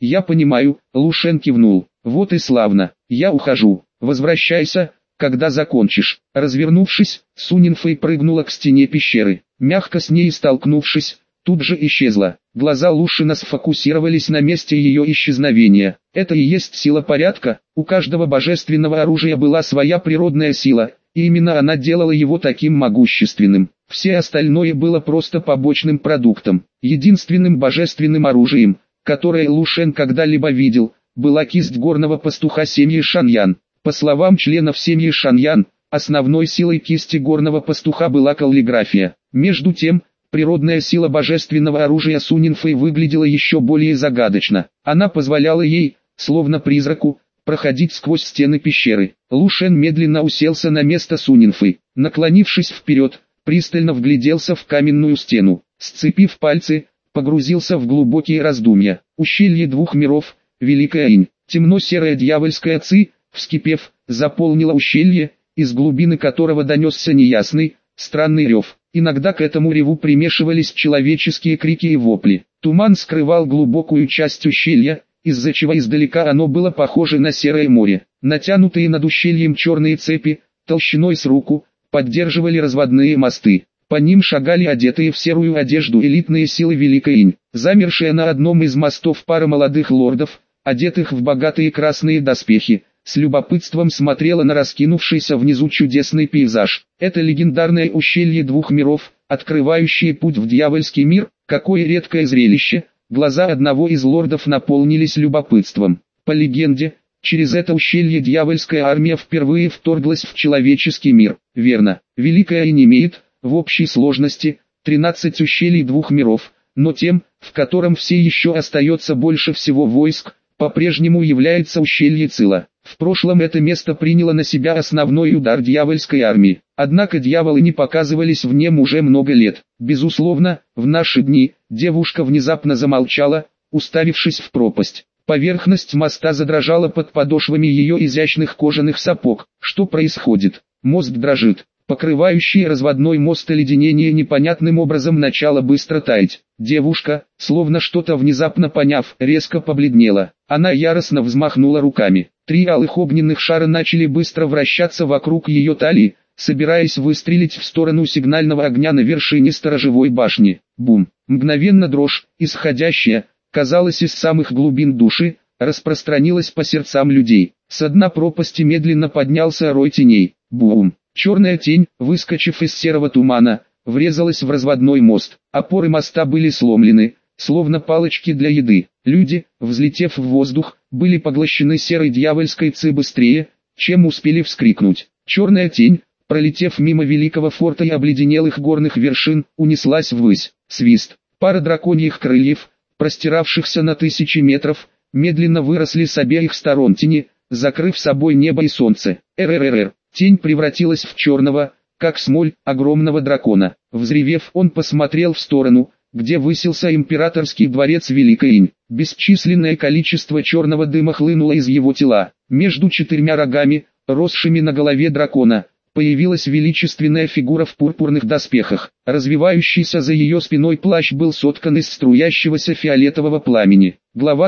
Я понимаю, Лушен кивнул. Вот и славно, я ухожу. Возвращайся, когда закончишь. Развернувшись, Сунинфэй прыгнула к стене пещеры. Мягко с ней столкнувшись, тут же исчезла. Глаза Лушина сфокусировались на месте ее исчезновения. Это и есть сила порядка. У каждого божественного оружия была своя природная сила, и именно она делала его таким могущественным. Все остальное было просто побочным продуктом. Единственным божественным оружием, которое Лушен когда-либо видел, была кисть горного пастуха семьи Шаньян. По словам членов семьи Шаньян, основной силой кисти горного пастуха была каллиграфия. Между тем, природная сила божественного оружия Сунинфэй выглядела еще более загадочно. Она позволяла ей, словно призраку, проходить сквозь стены пещеры. Лушен медленно уселся на место Сунинфэй. Наклонившись вперед, пристально вгляделся в каменную стену. Сцепив пальцы, погрузился в глубокие раздумья. Ущелье двух миров, Великая Инь, темно-серая дьявольская ци, вскипев, заполнила ущелье, из глубины которого донесся неясный, странный рев. Иногда к этому реву примешивались человеческие крики и вопли. Туман скрывал глубокую часть ущелья, из-за чего издалека оно было похоже на серое море. Натянутые над ущельем черные цепи, толщиной с руку, поддерживали разводные мосты. По ним шагали одетые в серую одежду элитные силы Великой Инь. Замершая на одном из мостов пара молодых лордов, одетых в богатые красные доспехи, с любопытством смотрела на раскинувшийся внизу чудесный пейзаж. Это легендарное ущелье двух миров, открывающее путь в дьявольский мир. Какое редкое зрелище! Глаза одного из лордов наполнились любопытством. По легенде, через это ущелье дьявольская армия впервые вторглась в человеческий мир. Верно, Великая Инь имеет, в общей сложности, 13 ущелий двух миров, но тем, в котором все еще остается больше всего войск, по-прежнему является ущелье Цила. В прошлом это место приняло на себя основной удар дьявольской армии. Однако дьяволы не показывались в нем уже много лет. Безусловно, в наши дни, девушка внезапно замолчала, уставившись в пропасть. Поверхность моста задрожала под подошвами ее изящных кожаных сапог. Что происходит? Мост дрожит. Покрывающее разводной мост оледенение непонятным образом начало быстро таять. Девушка, словно что-то внезапно поняв, резко побледнела. Она яростно взмахнула руками. 3 алых огненных шара начали быстро вращаться вокруг ее талии, собираясь выстрелить в сторону сигнального огня на вершине сторожевой башни. Бум! Мгновенно дрожь, исходящая, казалось, из самых глубин души, распространилась по сердцам людей. С дна пропасти медленно поднялся рой теней. Бум! Черная тень, выскочив из серого тумана, врезалась в разводной мост. Опоры моста были сломлены, словно палочки для еды. Люди, взлетев в воздух, были поглощены серой дьявольской ци быстрее, чем успели вскрикнуть. Черная тень, пролетев мимо великого форта и обледенелых горных вершин, унеслась ввысь. Свист. Пара драконьих крыльев, простиравшихся на 1000 метров, медленно выросли с обеих сторон тени, закрыв собой небо и солнце. РРР. Тень превратилась в черного, как смоль, огромного дракона. Взревев, он посмотрел в сторону, где высился императорский дворец Великой Инь. Бесчисленное количество черного дыма хлынуло из его тела. Между 4 рогами, росшими на голове дракона, появилась величественная фигура в пурпурных доспехах. Развивающийся за ее спиной плащ был соткан из струящегося фиолетового пламени. Глава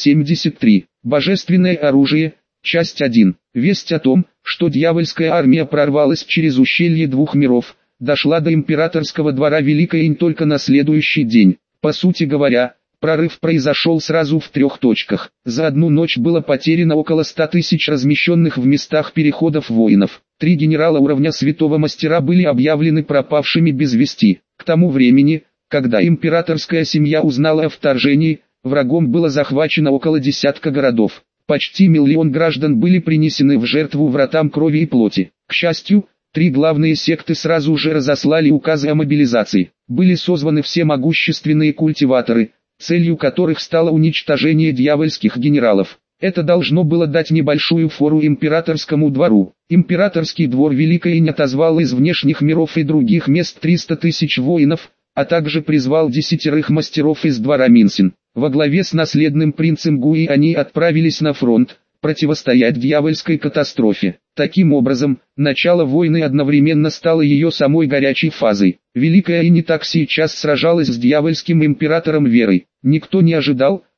373. Божественное оружие. Часть 1. Весть о том, что дьявольская армия прорвалась через ущелье двух миров, дошла до императорского двора Великой Инь только на следующий день. По сути говоря, прорыв произошел сразу в 3 точках. За одну ночь было потеряно около 100 тысяч размещенных в местах переходов воинов. 3 генерала уровня святого мастера были объявлены пропавшими без вести. К тому времени, когда императорская семья узнала о вторжении, врагом было захвачено около десятка городов. Почти 1 миллион граждан были принесены в жертву вратам крови и плоти. К счастью, 3 главные секты сразу же разослали указы о мобилизации. Были созваны все могущественные культиваторы, целью которых стало уничтожение дьявольских генералов. Это должно было дать небольшую фору императорскому двору. Императорский двор Великой Инь отозвал из внешних миров и других мест 300 тысяч воинов, а также призвал 10 мастеров из двора Минсин. Во главе с наследным принцем Гуи они отправились на фронт, противостоять дьявольской катастрофе. Таким образом, начало войны одновременно стало ее самой горячей фазой. Великая Инь так сейчас сражалась с дьявольским императором Верой. Никто не ожидал,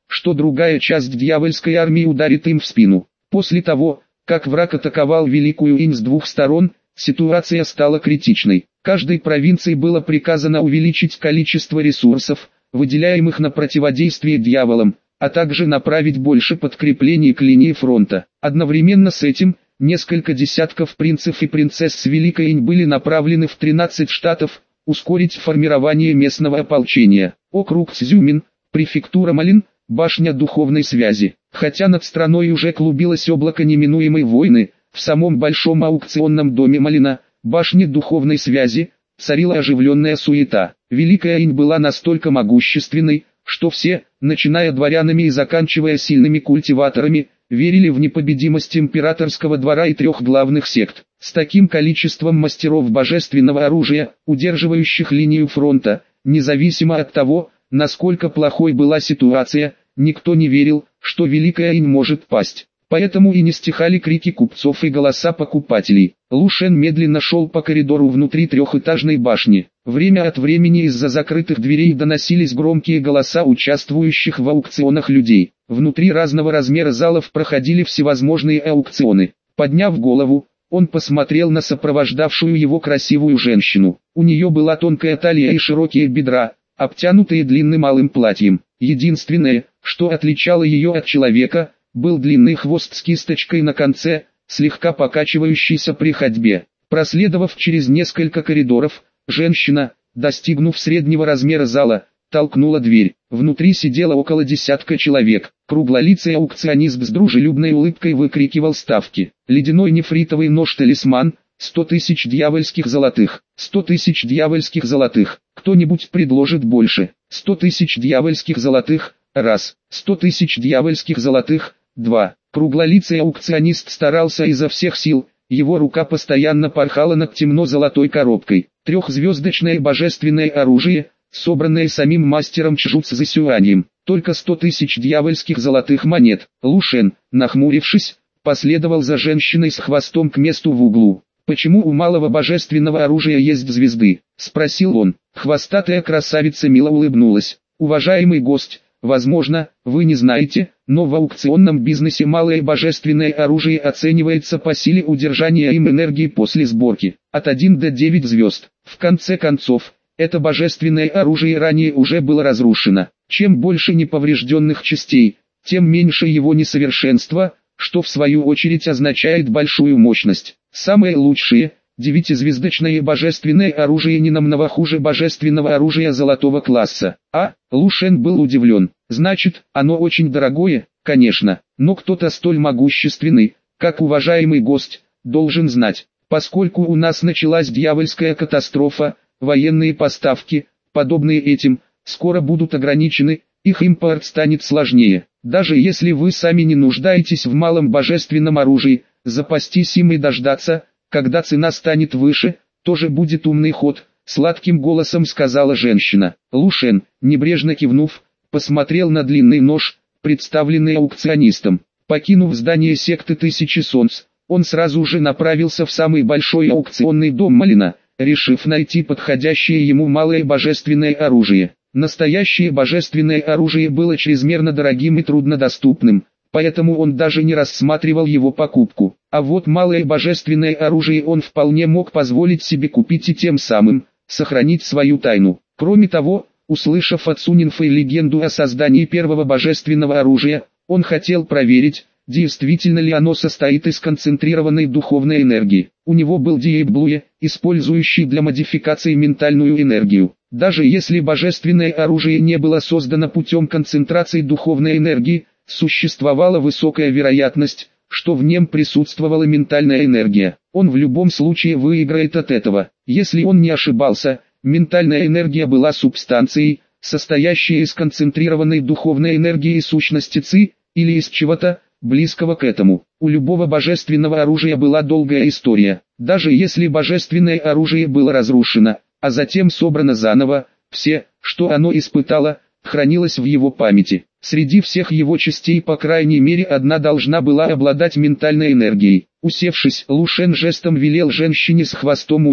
что другая часть дьявольской армии ударит им в спину. После того, как враг атаковал Великую Инь с двух сторон, ситуация стала критичной. Каждой провинции было приказано увеличить количество ресурсов, выделяемых на противодействие дьяволам, а также направить больше подкреплений к линии фронта. Одновременно с этим, несколько десятков принцев и принцесс с Великой Инь были направлены в 13 штатов, ускорить формирование местного ополчения. Округ Цзюмин, префектура Малин, башня духовной связи. Хотя над страной уже клубилось облако неминуемой войны, в самом большом аукционном доме Малина, башне духовной связи, царила оживленная суета. Великая Инь была настолько могущественной, что все, начиная дворянами и заканчивая сильными культиваторами, верили в непобедимость императорского двора и трех главных сект. С таким количеством мастеров божественного оружия, удерживающих линию фронта, независимо от того, насколько плохой была ситуация, никто не верил, что Великая Инь может пасть. Поэтому и не стихали крики купцов и голоса покупателей. Лу Шен медленно шел по коридору внутри трехэтажной башни. Время от времени из-за закрытых дверей доносились громкие голоса участвующих в аукционах людей. Внутри разного размера залов проходили всевозможные аукционы. Подняв голову, он посмотрел на сопровождавшую его красивую женщину. У нее была тонкая талия и широкие бедра, обтянутые длинным алым платьем. Единственное, что отличало ее от человека, был длинный хвост с кисточкой на конце, слегка покачивающийся при ходьбе. Проследовав через несколько коридоров, женщина, достигнув среднего размера зала, толкнула дверь. Внутри сидело около десятка человек. Круглолицый аукционист с дружелюбной улыбкой выкрикивал ставки. Ледяной нефритовый нож-талисман, 100 тысяч дьявольских золотых. 100 тысяч дьявольских золотых. Кто-нибудь предложит больше. 100 тысяч дьявольских золотых. Раз. 100 тысяч дьявольских золотых. 2. Круглолицый аукционист старался изо всех сил, его рука постоянно порхала над темно-золотой коробкой. Трехзвездочное божественное оружие, собранное самим мастером Чжуцзы Засюаньем. Только 100 тысяч дьявольских золотых монет. Лу Шен, нахмурившись, последовал за женщиной с хвостом к месту в углу. «Почему у малого божественного оружия есть звезды?» – спросил он. Хвостатая красавица мило улыбнулась. «Уважаемый гость, возможно, вы не знаете, но в аукционном бизнесе малое божественное оружие оценивается по силе удержания им энергии после сборки, от 1 до 9 звезд. В конце концов, это божественное оружие ранее уже было разрушено. Чем больше неповрежденных частей, тем меньше его несовершенства, что в свою очередь означает большую мощность. Самое лучшее, 9-звездочное божественное оружие не намного хуже божественного оружия золотого класса. Лу Шен был удивлен. Значит, оно очень дорогое, конечно, но кто-то столь могущественный, как уважаемый гость, должен знать. Поскольку у нас началась дьявольская катастрофа, военные поставки, подобные этим, скоро будут ограничены, их импорт станет сложнее. Даже если вы сами не нуждаетесь в малом божественном оружии, запастись им и дождаться, когда цена станет выше, тоже будет умный ход, сладким голосом сказала женщина. Лу Шен, небрежно кивнув, посмотрел на длинный нож, представленный аукционистом. Покинув здание секты Тысячи Солнц, он сразу же направился в самый большой аукционный дом Малина, решив найти подходящее ему малое божественное оружие. Настоящее божественное оружие было чрезмерно дорогим и труднодоступным, поэтому он даже не рассматривал его покупку. А вот малое божественное оружие он вполне мог позволить себе купить и тем самым сохранить свою тайну. Кроме того, услышав от Сунинфэй легенду о создании первого божественного оружия, он хотел проверить, действительно ли оно состоит из концентрированной духовной энергии. У него был Диэблуе, использующий для модификации ментальную энергию. Даже если божественное оружие не было создано путем концентрации духовной энергии, существовала высокая вероятность, что в нем присутствовала ментальная энергия. Он в любом случае выиграет от этого. Если он не ошибался, ментальная энергия была субстанцией, состоящей из концентрированной духовной энергии сущности Ци, или из чего-то близкого к этому. У любого божественного оружия была долгая история. Даже если божественное оружие было разрушено, а затем собрано заново, все, что оно испытало, хранилось в его памяти. Среди всех его частей по крайней мере одна должна была обладать ментальной энергией. Усевшись, Лу Шен жестом велел женщине с хвостом уйти.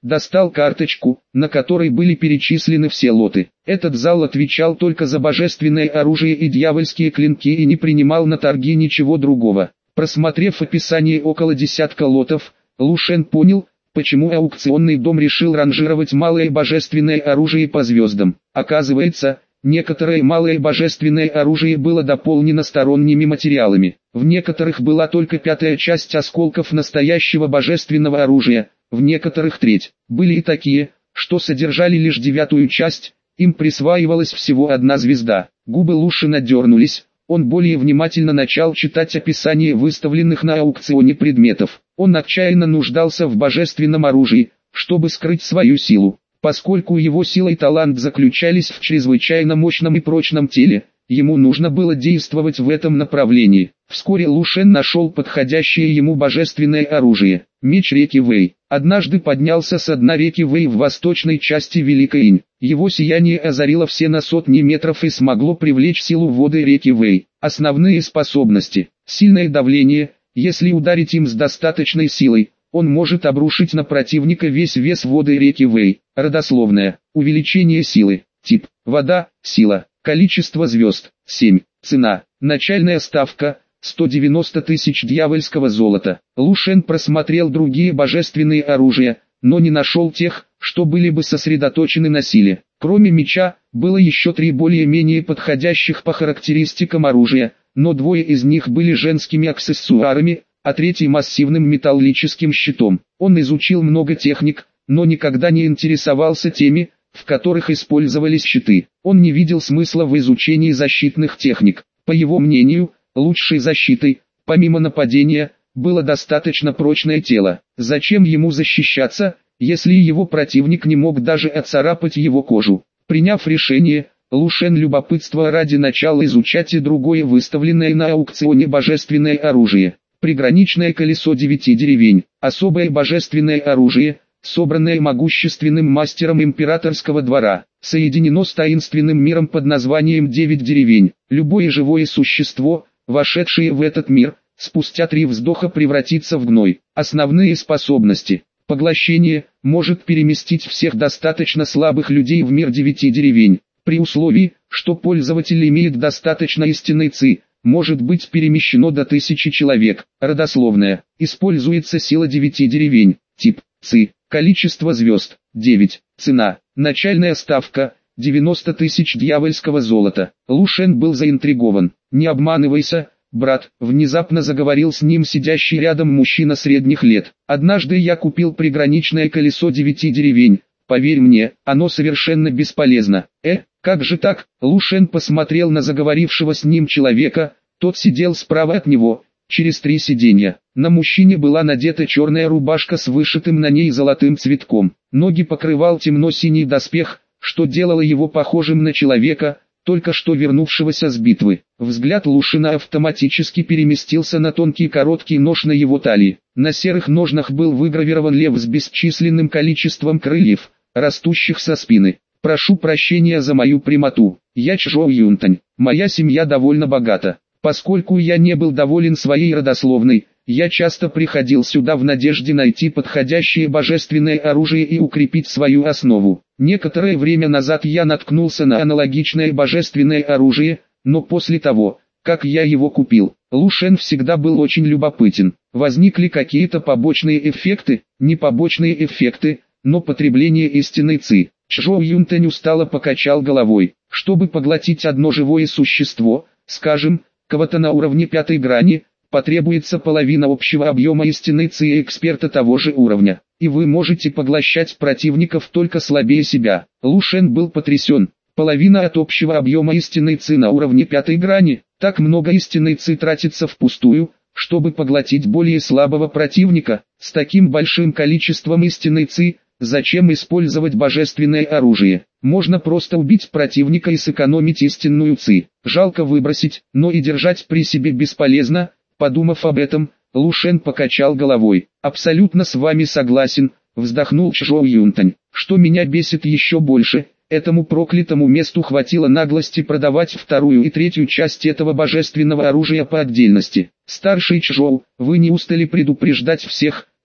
Достал карточку, на которой были перечислены все лоты. Этот зал отвечал только за божественное оружие и дьявольские клинки и не принимал на торги ничего другого. Просмотрев описание около десятка лотов, Лу Шен понял, почему аукционный дом решил ранжировать малое божественное оружие по звездам. Оказывается, некоторое малое божественное оружие было дополнено сторонними материалами. В некоторых была только пятая часть осколков настоящего божественного оружия, в некоторых треть. Были и такие, что содержали лишь девятую часть, им присваивалась всего одна звезда. Губы Лу Шена дернулись, он более внимательно начал читать описание выставленных на аукционе предметов. Он отчаянно нуждался в божественном оружии, чтобы скрыть свою силу. Поскольку его сила и талант заключались в чрезвычайно мощном и прочном теле, ему нужно было действовать в этом направлении. Вскоре Лу Шен нашел подходящее ему божественное оружие – меч реки Вэй. Однажды поднялся с дна реки Вэй в восточной части Великой Инь. Его сияние озарило все на сотни метров и смогло привлечь силу воды реки Вэй. Основные способности – сильное давление, если ударить им с достаточной силой, он может обрушить на противника весь вес воды реки Вэй. Родословное – увеличение силы. Тип – вода, сила. Количество звезд – 7. Цена – начальная ставка – 190 тысяч дьявольского золота. Лу Шен просмотрел другие божественные оружия, но не нашел тех, что были бы сосредоточены на силе. Кроме меча, было еще 3 более-менее подходящих по характеристикам оружия, но 2 из них были женскими аксессуарами, а 3 массивным металлическим щитом. Он изучил много техник, но никогда не интересовался теми, в которых использовались щиты. Он не видел смысла в изучении защитных техник. По его мнению, лучшей защитой, помимо нападения, было достаточно прочное тело. Зачем ему защищаться, если его противник не мог даже отцарапать его кожу? Приняв решение, Лу Шен любопытства ради начал изучать и другое выставленное на аукционе божественное оружие. Приграничное колесо 9 деревень, особое божественное оружие, собранное могущественным мастером императорского двора, соединено с таинственным миром под названием 9 деревень. Любое живое существо, вошедшее в этот мир, спустя 3 вздоха превратится в гной. Основные способности. Поглощение может переместить всех достаточно слабых людей в мир 9 деревень, при условии, что пользователь имеет достаточно истинной ци, может быть перемещено до 1000 человек. Родословное. Используется сила 9 деревень. Тип ци. Количество звезд – 9. Цена. Начальная ставка – 90 тысяч дьявольского золота. Лу Шен был заинтригован. «Не обманывайся, брат», — внезапно заговорил с ним сидящий рядом мужчина средних лет. «Однажды я купил приграничное колесо 9 деревень. Поверь мне, оно совершенно бесполезно». Как же так? Лу Шен посмотрел на заговорившего с ним человека, тот сидел справа от него, через 3 сиденья. На мужчине была надета черная рубашка с вышитым на ней золотым цветком. Ноги покрывал темно-синий доспех, что делало его похожим на человека, только что вернувшегося с битвы. Взгляд Лу Шена автоматически переместился на тонкий короткий нож на его талии. На серых ножнах был выгравирован лев с бесчисленным количеством крыльев, растущих со спины. «Прошу прощения за мою прямоту. Я Чжоу Юнтань. Моя семья довольно богата. Поскольку я не был доволен своей родословной, я часто приходил сюда в надежде найти подходящее божественное оружие и укрепить свою основу. Некоторое время назад я наткнулся на аналогичное божественное оружие, но после того, как я его купил, Лу Шен всегда был очень любопытен. Возникли какие-то побочные эффекты, не побочные эффекты, но потребление истинной ци. Чжоу Юнтань устало покачал головой. Чтобы поглотить одно живое существо, скажем, кого-то на уровне 5 грани, потребуется половина общего объема истинной ци эксперта того же уровня. И вы можете поглощать противников только слабее себя. Лу Шен был потрясен. Половина от общего объема истинной ци на уровне 5 грани. Так много истинной ци тратится впустую, чтобы поглотить более слабого противника. С таким большим количеством истинной ци, зачем использовать божественное оружие? Можно просто убить противника и сэкономить истинную ци. Жалко выбросить, но и держать при себе бесполезно. Подумав об этом, Лу Шен покачал головой. «Абсолютно с вами согласен», — вздохнул Чжоу Юнтань. «Что меня бесит еще больше, этому проклятому месту хватило наглости продавать 2-ю и 3-ю часть этого божественного оружия по отдельности. Старший Чжоу, вы не устали предупреждать всех,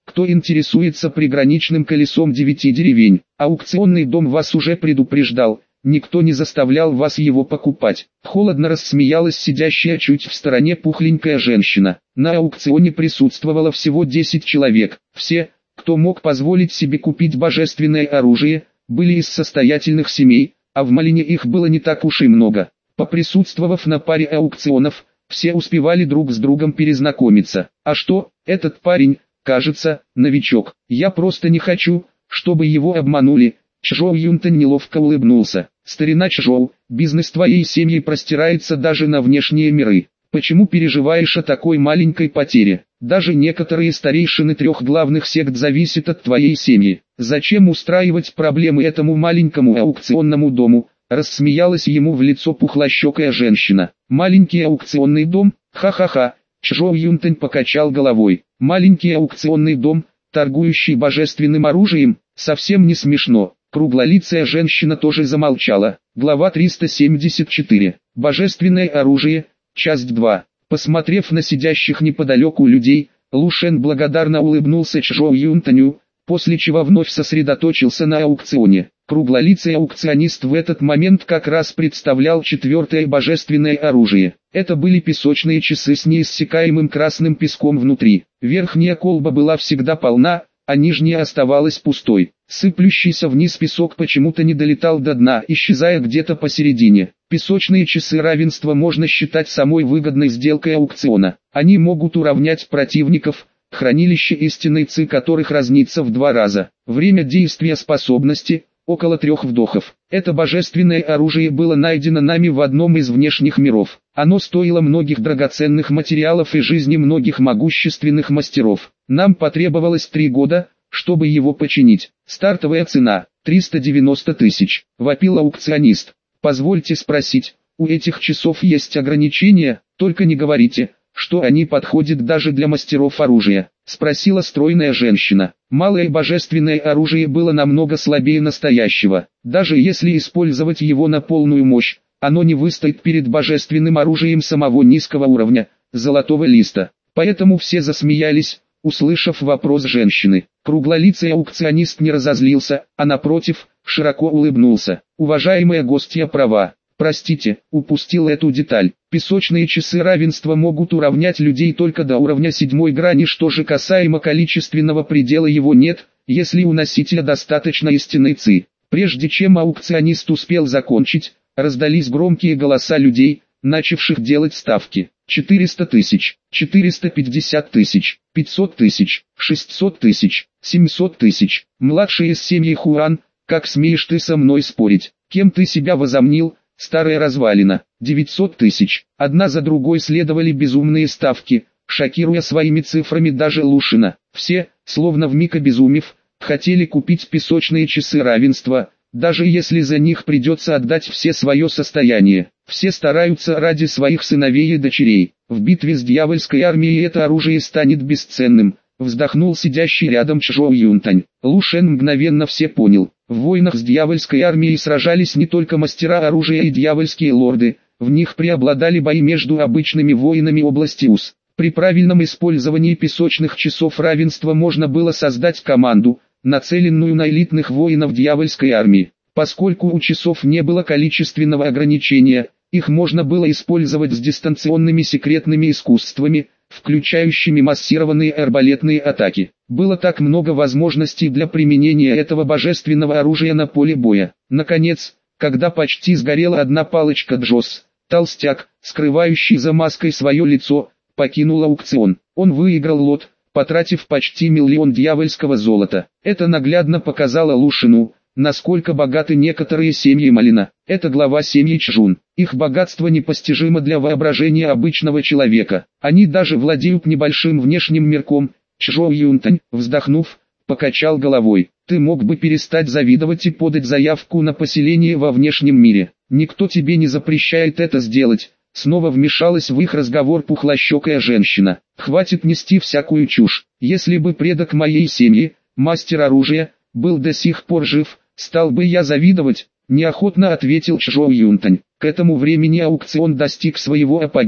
кто интересуется приграничным колесом 9 деревень. Аукционный дом вас уже предупреждал, никто не заставлял вас его покупать. Холодно рассмеялась сидящая чуть в стороне пухленькая женщина. На аукционе присутствовало всего 10 человек. Все, кто мог позволить себе купить божественное оружие, были из состоятельных семей, а в Малине их было не так уж и много. Поприсутствовав на паре аукционов, все успевали друг с другом перезнакомиться. А что, этот парень, кажется, новичок. Я просто не хочу, чтобы его обманули. Чжоу Юнтань неловко улыбнулся. Старина Чжоу, бизнес твоей семьи простирается даже на внешние миры. Почему переживаешь о такой маленькой потере? Даже некоторые старейшины 3 главных сект зависят от твоей семьи. Зачем устраивать проблемы этому маленькому аукционному дому? Рассмеялась ему в лицо пухлощекая женщина. Маленький аукционный дом? Ха-ха-ха. Чжоу Юнтань покачал головой. Маленький аукционный дом, торгующий божественным оружием? Совсем не смешно. Круглолицая женщина тоже замолчала. Глава 374. Божественное оружие. Часть 2. Посмотрев на сидящих неподалеку людей, Лу Шен благодарно улыбнулся Чжоу Юнтаню, после чего вновь сосредоточился на аукционе. Круглолицый аукционист в этот момент как раз представлял 4-е божественное оружие. Это были песочные часы с неиссякаемым красным песком внутри. Верхняя колба была всегда полна, а нижняя оставалась пустой. Сыплющийся вниз песок почему-то не долетал до дна, исчезая где-то посередине. Песочные часы равенства можно считать самой выгодной сделкой аукциона. Они могут уравнять противников, хранилище истинной ци которых разнится в 2 раза. Время действия способности – около 3 вдохов. Это божественное оружие было найдено нами в одном из внешних миров. Оно стоило многих драгоценных материалов и жизни многих могущественных мастеров. Нам потребовалось 3 года, чтобы его починить. Стартовая цена – 390 тысяч. Вопил аукционист. Позвольте спросить, у этих часов есть ограничения? Только не говорите, что они подходят даже для мастеров оружия, спросила стройная женщина. Малое божественное оружие было намного слабее настоящего. Даже если использовать его на полную мощь, оно не выстоит перед божественным оружием самого низкого уровня, золотого листа. Поэтому все засмеялись, услышав вопрос женщины. Круглолицый аукционист не разозлился, а напротив, широко улыбнулся. Уважаемая гостья права. Простите, упустил эту деталь. Песочные часы равенства могут уравнять людей только до уровня 7 грани, что же касаемо количественного предела его нет, если у носителя достаточно истинной ци. Прежде чем аукционист успел закончить, раздались громкие голоса людей, начавших делать ставки. 400 тысяч, 450 тысяч, 500 тысяч, 600 тысяч, 700 тысяч. Младший из семьи Хуан, как смеешь ты со мной спорить? Кем ты себя возомнил? Старая развалина. 900 тысяч. Одна за другой следовали безумные ставки, шокируя своими цифрами даже Лушина. Все, словно вмиг обезумев, хотели купить песочные часы равенства, даже если за них придется отдать все свое состояние. Все стараются ради своих сыновей и дочерей. В битве с дьявольской армией это оружие станет бесценным, вздохнул сидящий рядом Чжоу Юнтань. Лу Шен мгновенно все понял. В войнах с дьявольской армией сражались не только мастера оружия и дьявольские лорды, в них преобладали бои между обычными воинами области УС. При правильном использовании песочных часов равенства можно было создать команду, нацеленную на элитных воинов дьявольской армии. Поскольку у часов не было количественного ограничения, их можно было использовать с дистанционными секретными искусствами, включающими массированные арбалетные атаки. Было так много возможностей для применения этого божественного оружия на поле боя. Наконец, когда почти сгорела одна палочка Джос, толстяк, скрывающий за маской свое лицо, покинул аукцион. Он выиграл лот, потратив почти 1 миллион дьявольского золота. Это наглядно показало Лушину, насколько богаты некоторые семьи Малина. Это глава семьи Чжун. Их богатство непостижимо для воображения обычного человека. Они даже владеют небольшим внешним мирком. Чжоу Юнтань, вздохнув, покачал головой. Ты мог бы перестать завидовать и подать заявку на поселение во внешнем мире. Никто тебе не запрещает это сделать. Снова вмешалась в их разговор пухлощекая женщина. Хватит нести всякую чушь. Если бы предок моей семьи, мастер оружия, был до сих пор жив, стал бы я завидовать, неохотно ответил Чжоу Юнтань. К этому времени аукцион достиг своего апогея.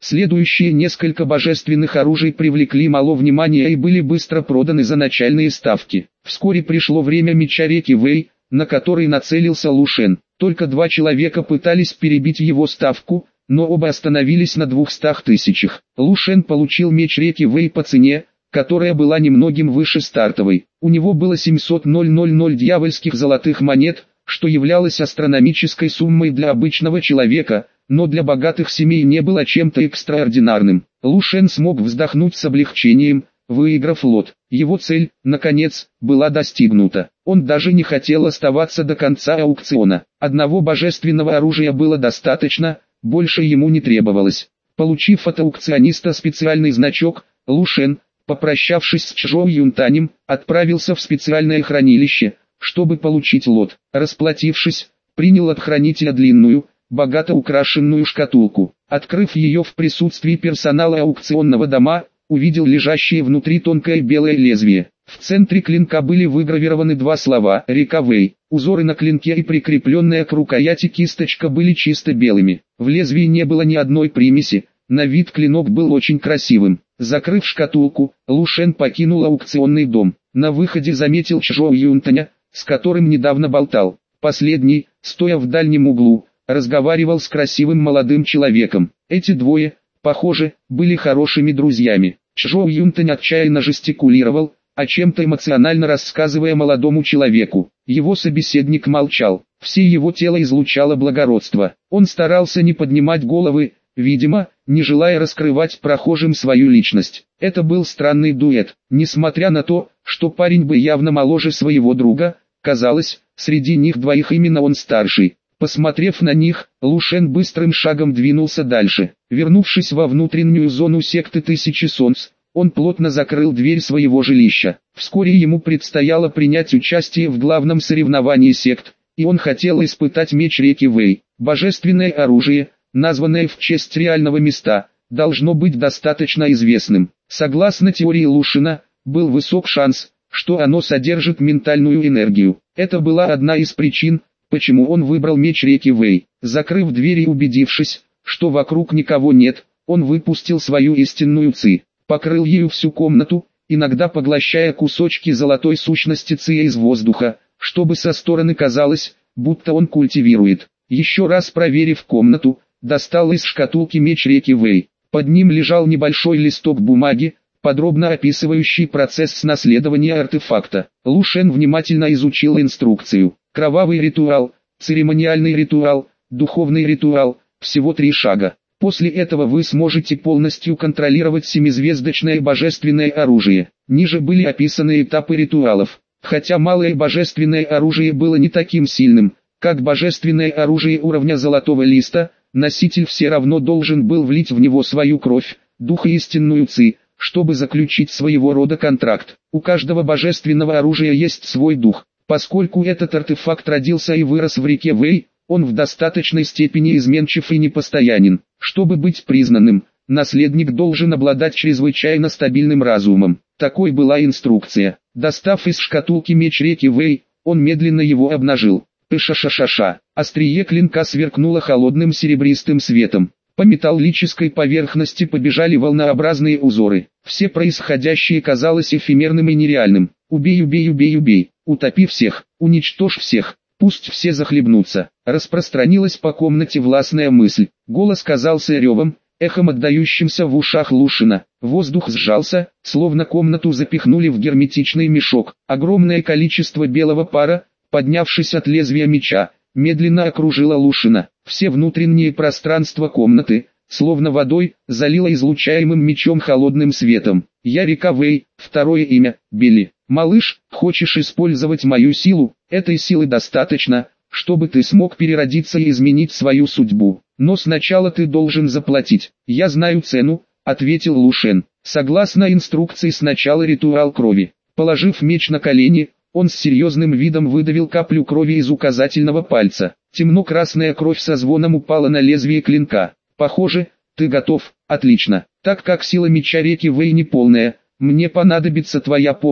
Следующие несколько божественных оружий привлекли мало внимания и были быстро проданы за начальные ставки. Вскоре пришло время меча реки Вэй, на который нацелился Лу Шен. Только 2 человека пытались перебить его ставку, но оба остановились на 200 тысячах. Лу Шен получил меч реки Вэй по цене, которая была немногим выше стартовой. У него было 700 000 дьявольских золотых монет, что являлось астрономической суммой для обычного человека, но для богатых семей не было чем-то экстраординарным. Лу Шен смог вздохнуть с облегчением, выиграв лот. Его цель, наконец, была достигнута. Он даже не хотел оставаться до конца аукциона. Одного божественного оружия было достаточно, больше ему не требовалось. Получив от аукциониста специальный значок, Лу Шен, попрощавшись с Чжоу Юнтанем, отправился в специальное хранилище, чтобы получить лот. Расплатившись, принял от хранителя длинную, богато украшенную шкатулку. Открыв ее в присутствии персонала аукционного дома, увидел лежащее внутри тонкое белое лезвие. В центре клинка были выгравированы 2 слова «Река Вэй». Узоры на клинке и прикрепленная к рукояти кисточка были чисто белыми. В лезвии не было ни одной примеси, на вид клинок был очень красивым. Закрыв шкатулку, Лу Шен покинул аукционный дом. На выходе заметил Чжоу Юнтаня, с которым недавно болтал. Последний, стоя в дальнем углу, разговаривал с красивым молодым человеком. Эти двое, похоже, были хорошими друзьями. Чжоу Юнтань отчаянно жестикулировал, о чем-то эмоционально рассказывая молодому человеку. Его собеседник молчал. Все его тело излучало благородство. Он старался не поднимать головы, видимо, не желая раскрывать прохожим свою личность. Это был странный дуэт. Несмотря на то, что парень был явно моложе своего друга, казалось, среди них двоих именно он старший. Посмотрев на них, Лу Шен быстрым шагом двинулся дальше. Вернувшись во внутреннюю зону секты Тысячи Солнц, он плотно закрыл дверь своего жилища. Вскоре ему предстояло принять участие в главном соревновании сект, и он хотел испытать меч реки Вэй. Божественное оружие, названное в честь реального места, должно быть достаточно известным. Согласно теории Лу Шена, был высок шанс, что оно содержит ментальную энергию. Это была одна из причин, почему он выбрал меч реки Вэй. Закрыв дверь и убедившись, что вокруг никого нет, он выпустил свою истинную ци, покрыл ею всю комнату, иногда поглощая кусочки золотой сущности ци из воздуха, чтобы со стороны казалось, будто он культивирует. Еще раз проверив комнату, достал из шкатулки меч реки Вэй. Под ним лежал небольшой листок бумаги, подробно описывающий процесс наследования артефакта. Лу Шен внимательно изучил инструкцию. Кровавый ритуал, церемониальный ритуал, духовный ритуал, всего 3 шага. После этого вы сможете полностью контролировать семизвездочное божественное оружие. Ниже были описаны этапы ритуалов. Хотя малое божественное оружие было не таким сильным, как божественное оружие уровня золотого листа, носитель все равно должен был влить в него свою кровь, дух и истинную ци, чтобы заключить своего рода контракт. У каждого божественного оружия есть свой дух. Поскольку этот артефакт родился и вырос в реке Вэй, он в достаточной степени изменчив и непостоянен. Чтобы быть признанным, наследник должен обладать чрезвычайно стабильным разумом. Такой была инструкция. Достав из шкатулки меч реки Вэй, он медленно его обнажил. Пыша-ша-ша-ша. Острие клинка сверкнуло холодным серебристым светом. По металлической поверхности побежали волнообразные узоры. Все происходящее казалось эфемерным и нереальным. Убей, убей, убей, убей. Утопи всех, уничтожь всех, пусть все захлебнутся. Распространилась по комнате властная мысль. Голос казался ревом, эхом отдающимся в ушах Лу Шена. Воздух сжался, словно комнату запихнули в герметичный мешок. Огромное количество белого пара, поднявшись от лезвия меча, медленно окружило Лу Шена. Все внутренние пространства комнаты, словно водой, залило излучаемым мечом холодным светом. Я река Вэй, второе имя, Билли. Малыш, хочешь использовать мою силу? Этой силы достаточно, чтобы ты смог переродиться и изменить свою судьбу. Но сначала ты должен заплатить. Я знаю цену, ответил Лу Шен. Согласно инструкции, сначала ритуал крови. Положив меч на колени, он с серьезным видом выдавил каплю крови из указательного пальца. Темно-красная кровь со звоном упала на лезвие клинка. Похоже, ты готов. Отлично. Так как сила меча реки Вэй не полная, мне понадобится твоя помощь,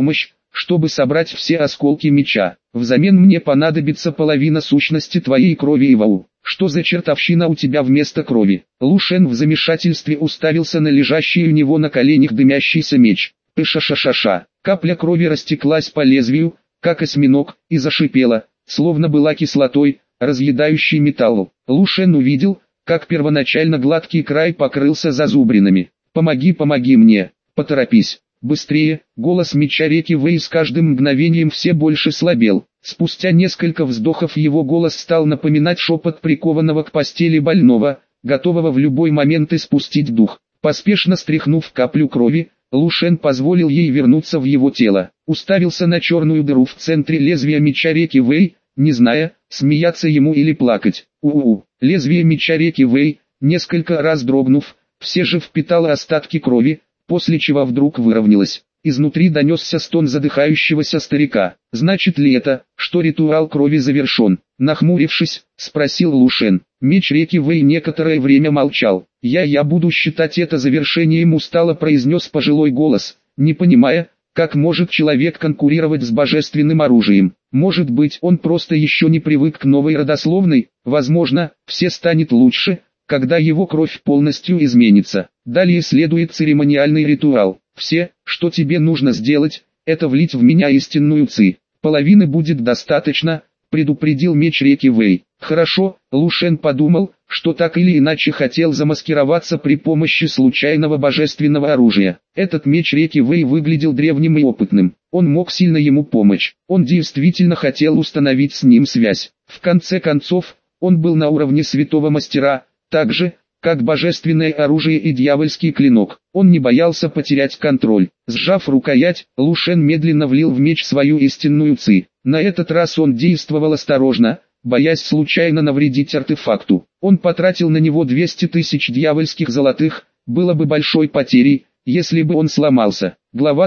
чтобы собрать все осколки меча. Взамен мне понадобится половина сущности твоей крови, Ивау. Что за чертовщина у тебя вместо крови? Лу Шен в замешательстве уставился на лежащий у него на коленях дымящийся меч. Ша-ша-ша-ша. Капля крови растеклась по лезвию, как осьминог, и зашипела, словно была кислотой, разъедающей металл. Лу Шен увидел, как первоначально гладкий край покрылся зазубринами. «Помоги, помоги мне, поторопись, быстрее!» Голос меча реки Вэй с каждым мгновением все больше слабел. Спустя несколько вздохов его голос стал напоминать шепот прикованного к постели больного, готового в любой момент испустить дух. Поспешно стряхнув каплю крови, Лу Шен позволил ей вернуться в его тело. Уставился на черную дыру в центре лезвия меча реки Вэй, не зная, смеяться ему или плакать. Лезвие меча реки Вэй, несколько раз дрогнув, все же впитало остатки крови, после чего вдруг выровнялось. Изнутри донесся стон задыхающегося старика. «Значит ли это, что ритуал крови завершен?» Нахмурившись, спросил Лу Шен. Меч реки Вэй некоторое время молчал. «Я буду считать это завершением», устало произнес пожилой голос, не понимая, как может человек конкурировать с божественным оружием. Может быть, он просто еще не привык к новой родословной, возможно, все станет лучше, когда его кровь полностью изменится. Далее следует церемониальный ритуал. Все, что тебе нужно сделать, это влить в меня истинную ци. Половины будет достаточно, предупредил меч реки Вэй. Хорошо, Лу Шен подумал, что так или иначе хотел замаскироваться при помощи случайного божественного оружия. Этот меч реки Вэй выглядел древним и опытным. Он мог сильно ему помочь. Он действительно хотел установить с ним связь. В конце концов, он был на уровне святого мастера, так же, как божественное оружие и дьявольский клинок. Он не боялся потерять контроль. Сжав рукоять, Лу Шен медленно влил в меч свою истинную ци. На этот раз он действовал осторожно, боясь случайно навредить артефакту. Он потратил на него 200 тысяч дьявольских золотых, было бы большой потерей, если бы он сломался. Глава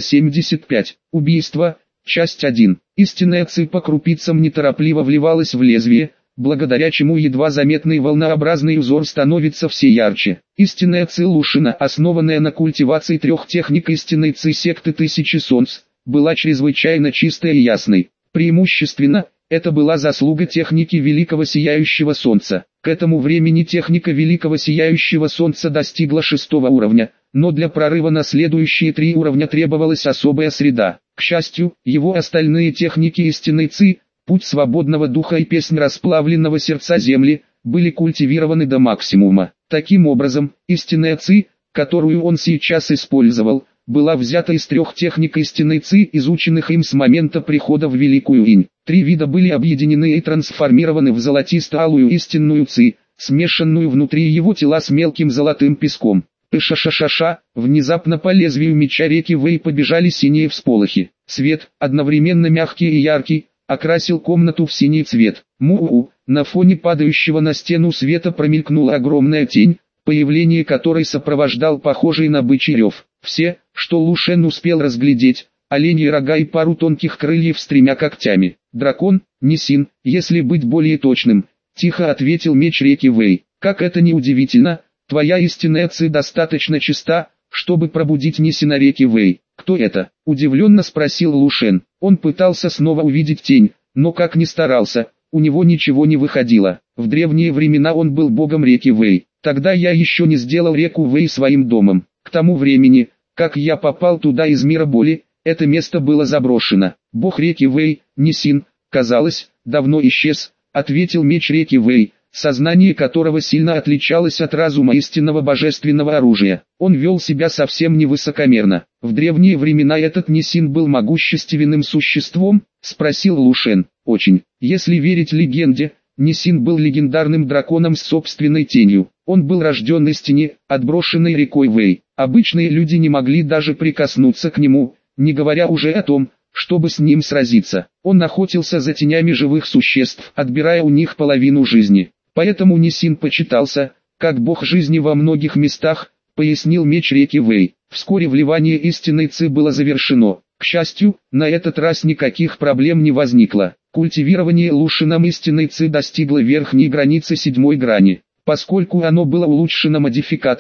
375. Убийство. Часть 1. Истинная ци по крупицам неторопливо вливалась в лезвие, благодаря чему едва заметный волнообразный узор становится все ярче. Истинная ци Лу Шена, основанная на культивации трех техник истинной ци секты Тысячи Солнц, была чрезвычайно чистой и ясной. Преимущественно, это была заслуга техники Великого Сияющего Солнца. К этому времени техника Великого Сияющего Солнца достигла 6-го уровня, но для прорыва на следующие 3 уровня требовалась особая среда. К счастью, его остальные техники истинной ци, Путь свободного духа и песнь расплавленного сердца земли, были культивированы до максимума. Таким образом, истинная ци, которую он сейчас использовал, была взята из 3 техник истинной ци, изученных им с момента прихода в Великую Инь. 3 вида были объединены и трансформированы в золотисто-алую истинную ци, смешанную внутри его тела с мелким золотым песком. Ша-ша-ша-ша, внезапно по лезвию меча реки Вэй побежали синие всполохи. Свет, одновременно мягкий и яркий, окрасил комнату в синий цвет. На фоне падающего на стену света промелькнула огромная тень, появление которой сопровождал похожий на бычий рев. Все, что Лу Шен успел разглядеть, оленьи рога и пару тонких крыльев с 3 когтями. Дракон, Нисин, если быть более точным, тихо ответил меч реки Вэй. Как это ни удивительно, твоя истинная ци достаточно чиста, чтобы пробудить Нисина реки Вэй. Кто это? Удивленно спросил Лу Шен. Он пытался снова увидеть тень, но как ни старался, у него ничего не выходило. В древние времена он был богом реки Вэй. Тогда я еще не сделал реку Вэй своим домом. К тому времени, как я попал туда из мира боли, это место было заброшено. Бог реки Вэй, Нисин, казалось, давно исчез, ответил меч реки Вэй, сознание которого сильно отличалось от разума истинного божественного оружия. Он вел себя совсем невысокомерно. В древние времена этот Нисин был могущественным существом, спросил Лу Шен. Очень. Если верить легенде, Нисин был легендарным драконом с собственной тенью. Он был рожден из тени, отброшенной рекой Вэй. Обычные люди не могли даже прикоснуться к нему, не говоря уже о том, чтобы с ним сразиться. Он охотился за тенями живых существ, отбирая у них половину жизни. Поэтому Нисин почитался, как бог жизни во многих местах, пояснил меч реки Вэй. Вскоре вливание истинной ци было завершено. К счастью, на этот раз никаких проблем не возникло. Культивирование Лу Шеном истинной ци достигло верхней границы 7-й грани. Поскольку оно было улучшено модификатором,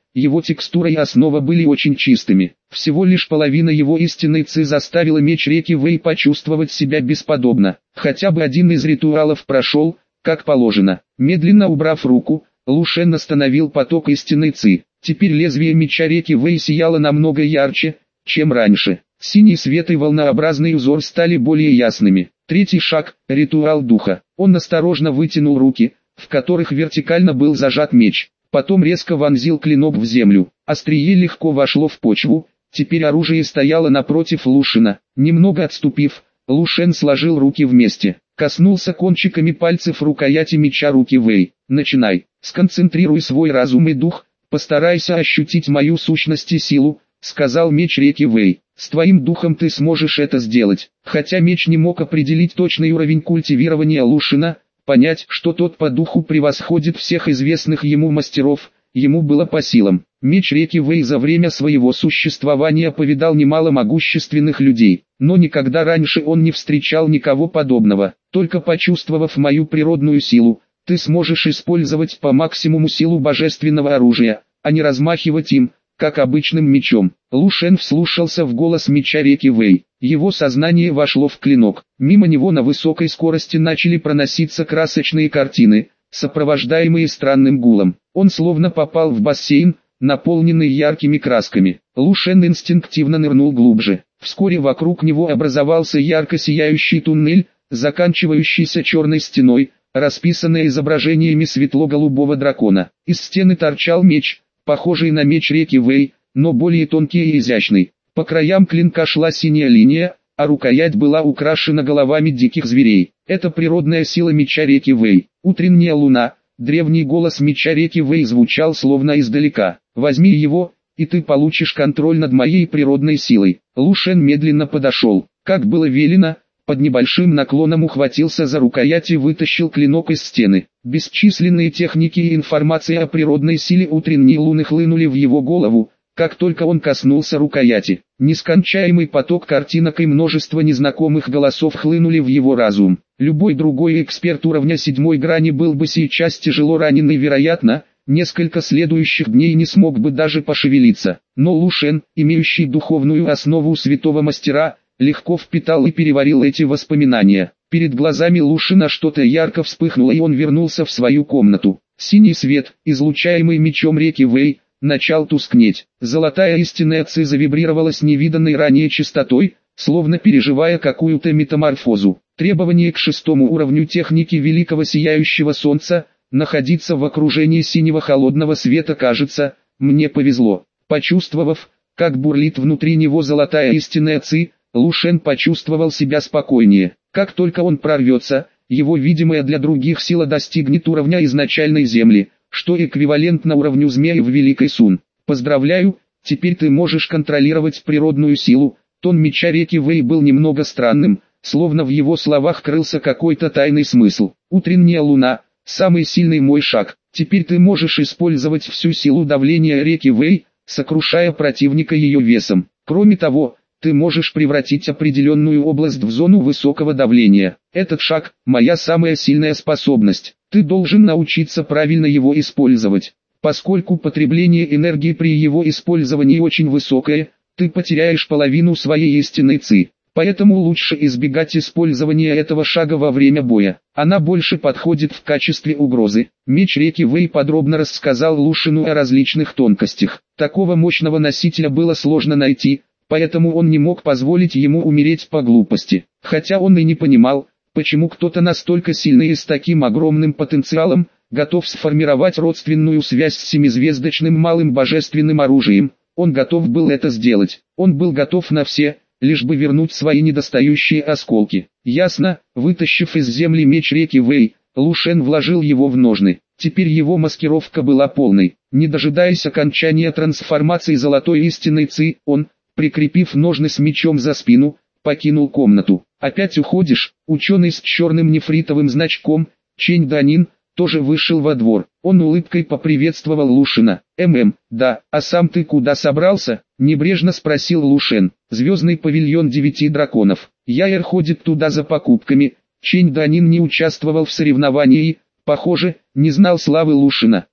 его текстура и основа были очень чистыми. Всего лишь половина его истинной ци заставила меч реки Вэй почувствовать себя бесподобно. Хотя бы один из ритуалов прошел, как положено. Медленно убрав руку, Лу Шен остановил поток истинной ци. Теперь лезвие меча реки Вэй сияло намного ярче, чем раньше. Синий свет и волнообразный узор стали более ясными. Третий шаг – ритуал духа. Он осторожно вытянул руки, в которых вертикально был зажат меч. Потом резко вонзил клинок в землю. Острие легко вошло в почву. Теперь оружие стояло напротив Лу Шена. Немного отступив, Лу Шен сложил руки вместе. Коснулся кончиками пальцев рукояти меча руки Вэй. «Начинай. Сконцентрируй свой разум и дух. Постарайся ощутить мою сущность и силу», — сказал меч реки Вэй. «С твоим духом ты сможешь это сделать». Хотя меч не мог определить точный уровень культивирования Лу Шена, понять, что тот по духу превосходит всех известных ему мастеров, ему было по силам. Меч реки Вэй за время своего существования повидал немало могущественных людей, но никогда раньше он не встречал никого подобного. Только почувствовав мою природную силу, ты сможешь использовать по максимуму силу божественного оружия, а не размахивать им, как обычным мечом. Лу Шен вслушался в голос меча реки Вэй. Его сознание вошло в клинок. Мимо него на высокой скорости начали проноситься красочные картины, сопровождаемые странным гулом. Он словно попал в бассейн, наполненный яркими красками. Лу Шен инстинктивно нырнул глубже. Вскоре вокруг него образовался ярко сияющий туннель, заканчивающийся черной стеной, расписанной изображениями светло-голубого дракона. Из стены торчал меч, похожий на меч реки Вэй, но более тонкий и изящный. По краям клинка шла синяя линия, а рукоять была украшена головами диких зверей. Это природная сила меча реки Вэй. Утренняя луна, древний голос меча реки Вэй звучал словно издалека. «Возьми его, и ты получишь контроль над моей природной силой». Лу Шен медленно подошел. Как было велено, под небольшим наклоном ухватился за рукоять и вытащил клинок из стены. Бесчисленные техники и информация о природной силе утренней луны хлынули в его голову, как только он коснулся рукояти. Нескончаемый поток картинок и множество незнакомых голосов хлынули в его разум. Любой другой эксперт уровня 7 грани был бы сейчас тяжело ранен и, вероятно, несколько следующих дней не смог бы даже пошевелиться. Но Лу Шен, имеющий духовную основу святого мастера, легко впитал и переварил эти воспоминания. Перед глазами Лу Шена что-то ярко вспыхнуло, и он вернулся в свою комнату. Синий свет, излучаемый мечом реки Вэй, начал тускнеть. Золотая истинная ци завибрировала с невиданной ранее частотой, словно переживая какую-то метаморфозу. Требование к 6-му уровню техники Великого Сияющего Солнца — находиться в окружении синего холодного света. Кажется, мне повезло. Почувствовав, как бурлит внутри него золотая истинная ци, Лу Шен почувствовал себя спокойнее. Как только он прорвется, его видимая для других сила достигнет уровня изначальной земли, что эквивалентно уровню змеи в Великой Сун. Поздравляю, теперь ты можешь контролировать природную силу. Тон меча реки Вэй был немного странным, словно в его словах крылся какой-то тайный смысл. Утренняя луна, самый сильный мой шаг. Теперь ты можешь использовать всю силу давления реки Вэй, сокрушая противника ее весом. Кроме того, ты можешь превратить определенную область в зону высокого давления. Этот шаг – моя самая сильная способность. Ты должен научиться правильно его использовать. Поскольку потребление энергии при его использовании очень высокое, ты потеряешь половину своей истинной ци. Поэтому лучше избегать использования этого шага во время боя. Она больше подходит в качестве угрозы. Меч реки Вэй подробно рассказал Лу Шену о различных тонкостях. Такого мощного носителя было сложно найти, поэтому он не мог позволить ему умереть по глупости. Хотя он и не понимал, почему кто-то настолько сильный и с таким огромным потенциалом, готов сформировать родственную связь с семизвездочным малым божественным оружием. Он готов был это сделать. Он был готов на все, лишь бы вернуть свои недостающие осколки. Ясно, вытащив из земли меч реки Вэй, Лу Шен вложил его в ножны. Теперь его маскировка была полной. Не дожидаясь окончания трансформации золотой истинной ци, он, прикрепив ножны с мечом за спину, покинул комнату. «Опять уходишь?» Ученый с черным нефритовым значком, Чэнь Данин, тоже вышел во двор. Он улыбкой поприветствовал Лу Шена. Да, а сам ты куда собрался?» Небрежно спросил Лу Шен. «Звездный павильон 9 драконов. Яэр ходит туда за покупками». Чэнь Данин не участвовал в соревновании и, похоже, не знал славы Лу Шена.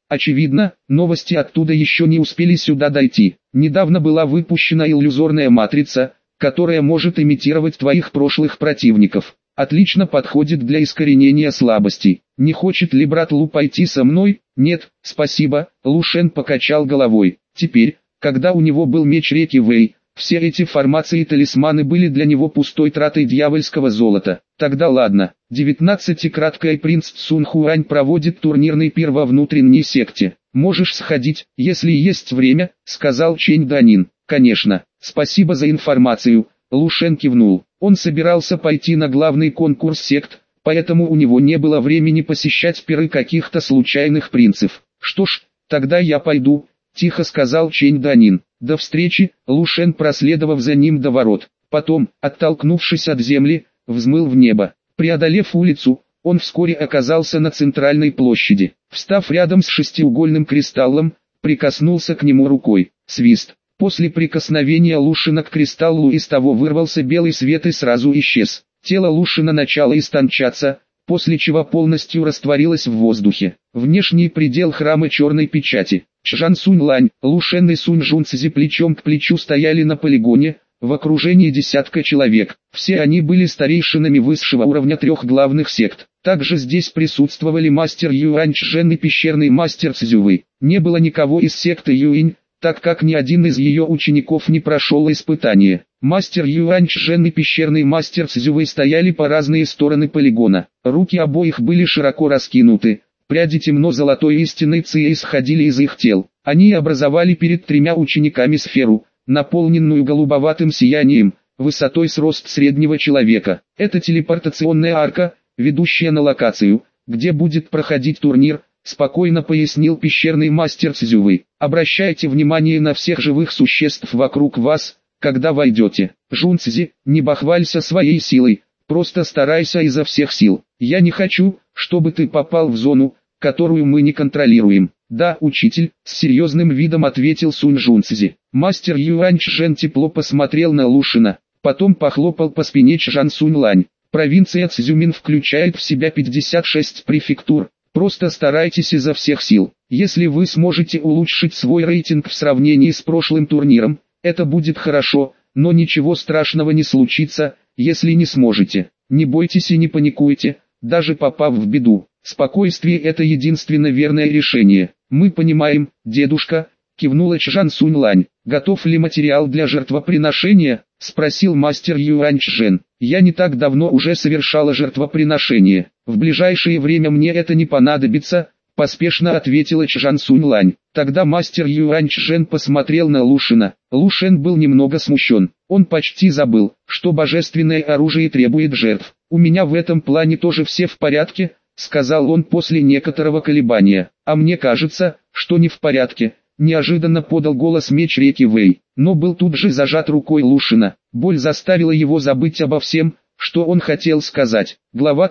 Очевидно, новости оттуда еще не успели сюда дойти. Недавно была выпущена иллюзорная матрица, которая может имитировать твоих прошлых противников. Отлично подходит для искоренения слабостей. Не хочет ли брат Лу пойти со мной? Нет, спасибо, Лу Шен покачал головой. Теперь, когда у него был меч реки Вэй, все эти формации и талисманы были для него пустой тратой дьявольского золота. Тогда ладно. 19-краткий принц Цун Хуань проводит турнирный пир во внутренней секте. Можешь сходить, если есть время, сказал Чэнь Данин. Конечно, спасибо за информацию, Лу Шен кивнул. Он собирался пойти на главный конкурс сект, поэтому у него не было времени посещать пиры каких-то случайных принцев. Что ж, тогда я пойду, тихо сказал Чэнь Данин. До встречи, Лу Шен, проследовав за ним до ворот. Потом, оттолкнувшись от земли, взмыл в небо. Преодолев улицу, он вскоре оказался на центральной площади. Встав рядом с шестиугольным кристаллом, прикоснулся к нему рукой. Свист. После прикосновения Лушина к кристаллу из того вырвался белый свет и сразу исчез. Тело Лушина начало истончаться, после чего полностью растворилось в воздухе. Внешний предел храма черной печати. Чжан Сунь Лань, Лу Шен и Сунь Жун Цзи плечом к плечу стояли на полигоне, в окружении десятка человек. Все они были старейшинами высшего уровня трех главных сект. Также здесь присутствовали мастер Юань Чжэн и пещерный мастер Цзювэй. Не было никого из секты Юинь, так как ни один из ее учеников не прошел испытание. Мастер Юань Чжэн и пещерный мастер Цзювэй стояли по разные стороны полигона. Руки обоих были широко раскинуты. Пряди темно-золотой истинной ци исходили из их тел. Они образовали перед тремя учениками сферу, наполненную голубоватым сиянием, высотой с рост среднего человека. Это телепортационная арка, ведущая на локацию, где будет проходить турнир, спокойно пояснил пещерный мастер Цзювэй. Обращайте внимание на всех живых существ вокруг вас, когда войдете. Жун Цзи, не бахвалься своей силой, просто старайся изо всех сил. Я не хочу, чтобы ты попал в зону, которую мы не контролируем. Да, учитель, с серьезным видом ответил Сунь Жун Цзи. Мастер Юань Чжэн тепло посмотрел на Лушина, потом похлопал по спине Чжан Сунь Лань. Провинция Цзюмин включает в себя 56 префектур. Просто старайтесь изо всех сил. Если вы сможете улучшить свой рейтинг в сравнении с прошлым турниром, это будет хорошо, но ничего страшного не случится, если не сможете. Не бойтесь и не паникуйте, даже попав в беду. Спокойствие – это единственно верное решение. Мы понимаем, дедушка, кивнула Чжан Сунь Лань. Готов ли материал для жертвоприношения? Спросил мастер Юань Чжэн. Я не так давно уже совершала жертвоприношение. В ближайшее время мне это не понадобится, поспешно ответила Чжан Сунь Лань. Тогда мастер Юань Чжэн посмотрел на Лушина. Лушин был немного смущен. Он почти забыл, что божественное оружие требует жертв. У меня в этом плане тоже все в порядке, сказал он после некоторого колебания. А мне кажется, что не в порядке. Неожиданно подал голос меч реки Вэй, но был тут же зажат рукой Лушина. Боль заставила его забыть обо всем, что он хотел сказать. Глава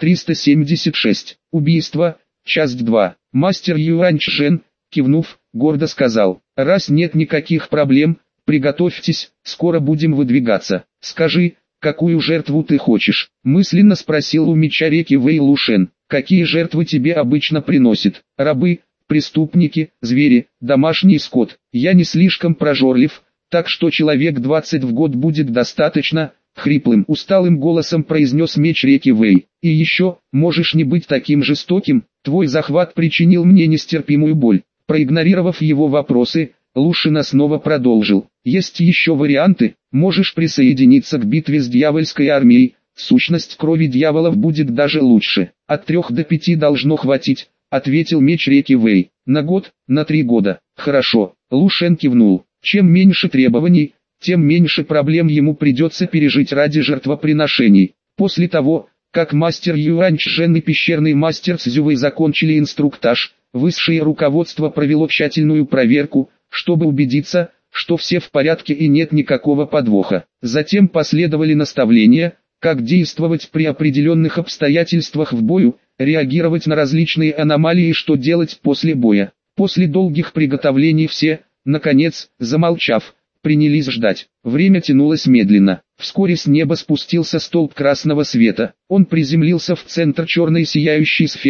376. Убийство. Часть 2. Мастер Юань Чжэн, кивнув, гордо сказал: раз нет никаких проблем, приготовьтесь, скоро будем выдвигаться. Скажи, какую жертву ты хочешь? Мысленно спросил у меча реки Вэй Лушен. Какие жертвы тебе обычно приносят? Рабы, преступники, звери, домашний скот. Я не слишком прожорлив, так что человек 20 в год будет достаточно, хриплым, усталым голосом произнес меч реки Вэй. И еще, можешь не быть таким жестоким, твой захват причинил мне нестерпимую боль. Проигнорировав его вопросы, Лушин снова продолжил. Есть еще варианты, можешь присоединиться к битве с дьявольской армией, сущность крови дьяволов будет даже лучше. От 3 до 5 должно хватить, ответил меч реки Вэй. На год, на 3 года. Хорошо, Лушен кивнул. Чем меньше требований, тем меньше проблем ему придется пережить ради жертвоприношений. После того, как мастер Юань Чжэн и пещерный мастер Цзювэй закончили инструктаж, высшее руководство провело тщательную проверку, чтобы убедиться, что все в порядке и нет никакого подвоха. Затем последовали наставления, как действовать при определенных обстоятельствах в бою, реагировать на различные аномалии и что делать после боя. После долгих приготовлений все, наконец, замолчав, принялись ждать. Время тянулось медленно. Вскоре с неба спустился столб красного света. Он приземлился в центр черной сияющей сферы,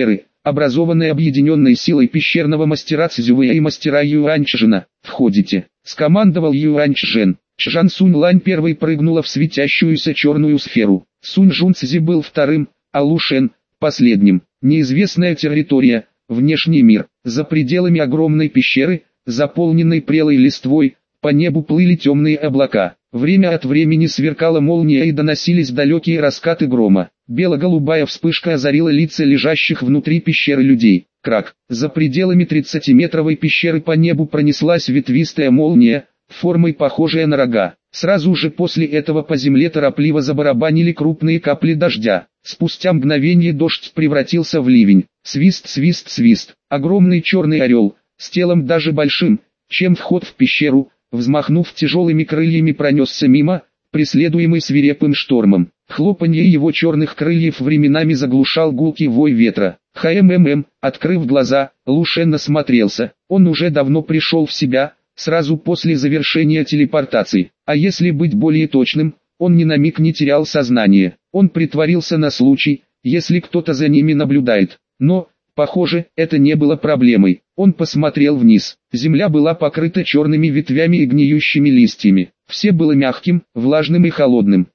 образованной объединенной силой пещерного мастера Цзювэя и мастера Юаньчжена. «Входите», — скомандовал Юаньчжен. Чжан Сунь Лань первой прыгнула в светящуюся черную сферу. Сунь Жун Цзи был вторым, а Лу Шен — последним. Неизвестная территория, внешний мир. За пределами огромной пещеры, заполненной прелой листвой, по небу плыли темные облака. Время от времени сверкала молния и доносились далекие раскаты грома. Бело-голубая вспышка озарила лица лежащих внутри пещеры людей. Крак. За пределами 30-метровой пещеры по небу пронеслась ветвистая молния, формой похожая на рога. Сразу же после этого по земле торопливо забарабанили крупные капли дождя. Спустя мгновение дождь превратился в ливень. Свист, свист, свист. Огромный черный орел, с телом даже большим, чем вход в пещеру, взмахнув тяжелыми крыльями, пронесся мимо, преследуемый свирепым штормом. Хлопанье его черных крыльев временами заглушал гулкий вой ветра. Открыв глаза, Лу Шен осмотрелся. Он уже давно пришел в себя, сразу после завершения телепортации. А если быть более точным, он ни на миг не терял сознание. Он притворился на случай, если кто-то за ними наблюдает. Но, похоже, это не было проблемой. Он посмотрел вниз. Земля была покрыта черными ветвями и гниющими листьями. Все было мягким, влажным и холодным.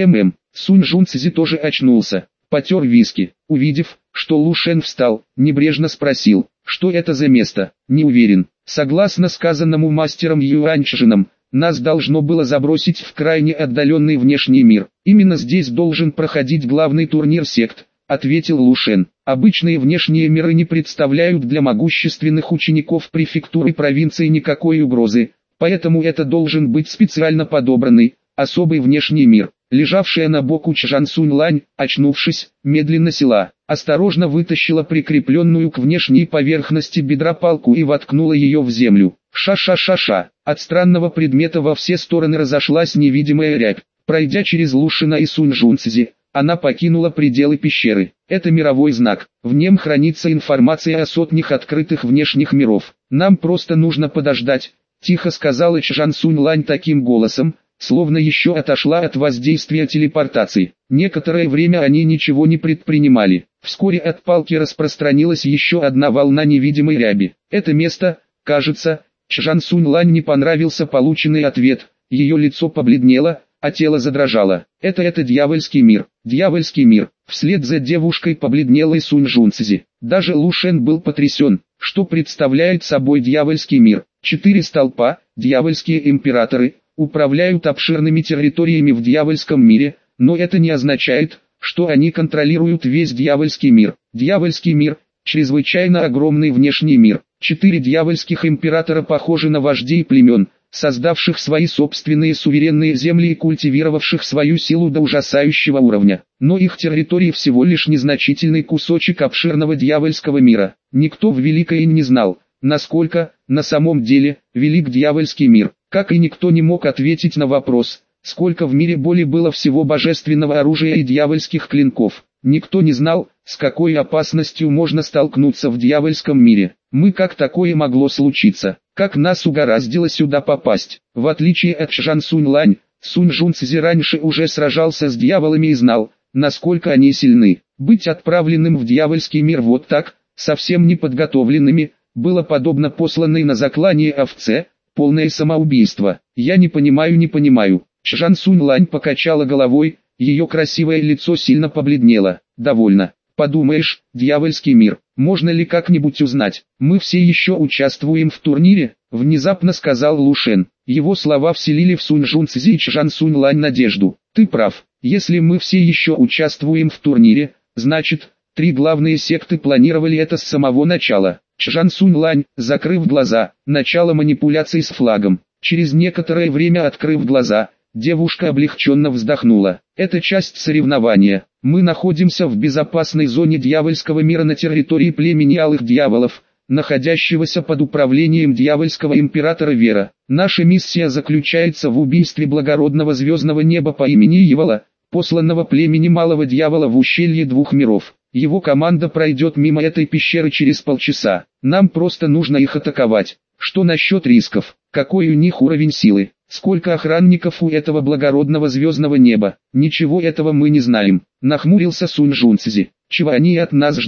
Сунь Жун Цзи тоже очнулся. Потер виски. Увидев, что Лу Шен встал, небрежно спросил, что это за место. Не уверен. Согласно сказанному мастером Юаньчженом, нас должно было забросить в крайне отдаленный внешний мир. Именно здесь должен проходить главный турнир сект, ответил Лу Шен. Обычные внешние миры не представляют для могущественных учеников префектуры провинции никакой угрозы, поэтому это должен быть специально подобранный, особый внешний мир. Лежавшая на боку Чжан Сунь Лань, очнувшись, медленно села, осторожно вытащила прикрепленную к внешней поверхности бедра палку и воткнула ее в землю. Ша-ша-ша-ша, от странного предмета во все стороны разошлась невидимая рябь. Пройдя через Лу Шена и Сунь Жун Цзи, она покинула пределы пещеры. Это мировой знак, в нем хранится информация о сотнях открытых внешних миров. Нам просто нужно подождать, тихо сказала Чжан Сунь Лань таким голосом, словно еще отошла от воздействия телепортации. Некоторое время они ничего не предпринимали. Вскоре от палки распространилась еще одна волна невидимой ряби. Это место, кажется, Чжан Сунь Лань не понравился полученный ответ, ее лицо побледнело, а тело задрожало. Это дьявольский мир, дьявольский мир. Вслед за девушкой побледнела и Сунь Жун Цзи. Даже Лу Шен был потрясен, что представляет собой дьявольский мир. 4 столпа, дьявольские императоры, управляют обширными территориями в дьявольском мире, но это не означает, что они контролируют весь дьявольский мир. Дьявольский мир – чрезвычайно огромный внешний мир. 4 дьявольских императора похожи на вождей племен, создавших свои собственные суверенные земли и культивировавших свою силу до ужасающего уровня. Но их территории всего лишь незначительный кусочек обширного дьявольского мира. Никто в Великой не знал, насколько, на самом деле, велик дьявольский мир. Как и никто не мог ответить на вопрос, сколько в мире боли было всего божественного оружия и дьявольских клинков. Никто не знал, с какой опасностью можно столкнуться в дьявольском мире. Как такое могло случиться? Как нас угораздило сюда попасть? В отличие от Чжан Сунь Лань, Сунь Жун Цзи раньше уже сражался с дьяволами и знал, насколько они сильны. Быть отправленным в дьявольский мир вот так, совсем неподготовленными, было подобно посланной на заклание овце, полное самоубийство. Я не понимаю. Чжан Сунь Лань покачала головой, ее красивое лицо сильно побледнело. Довольно. Подумаешь, дьявольский мир. Можно ли как-нибудь узнать? Мы все еще участвуем в турнире, внезапно сказал Лу Шен. Его слова вселили в Сунь Жун Цзи и Чжан Сунь Лань надежду. Ты прав. Если мы все еще участвуем в турнире, значит, 3 главные секты планировали это с самого начала. Чжан Сунь Лань, закрыв глаза, начало манипуляций с флагом. Через некоторое время, открыв глаза, девушка облегченно вздохнула. Это часть соревнования. Мы находимся в безопасной зоне дьявольского мира на территории племени Алых Дьяволов, находящегося под управлением дьявольского императора Вера. Наша миссия заключается в убийстве благородного звездного неба по имени Евала, посланного племени Малого Дьявола в ущелье 2 миров. Его команда пройдет мимо этой пещеры через полчаса. Нам просто нужно их атаковать. Что насчет рисков? Какой у них уровень силы? Сколько охранников у этого благородного звездного неба? Ничего этого мы не знаем. Нахмурился Сунь Жун Цзи. Чего они от нас ждут?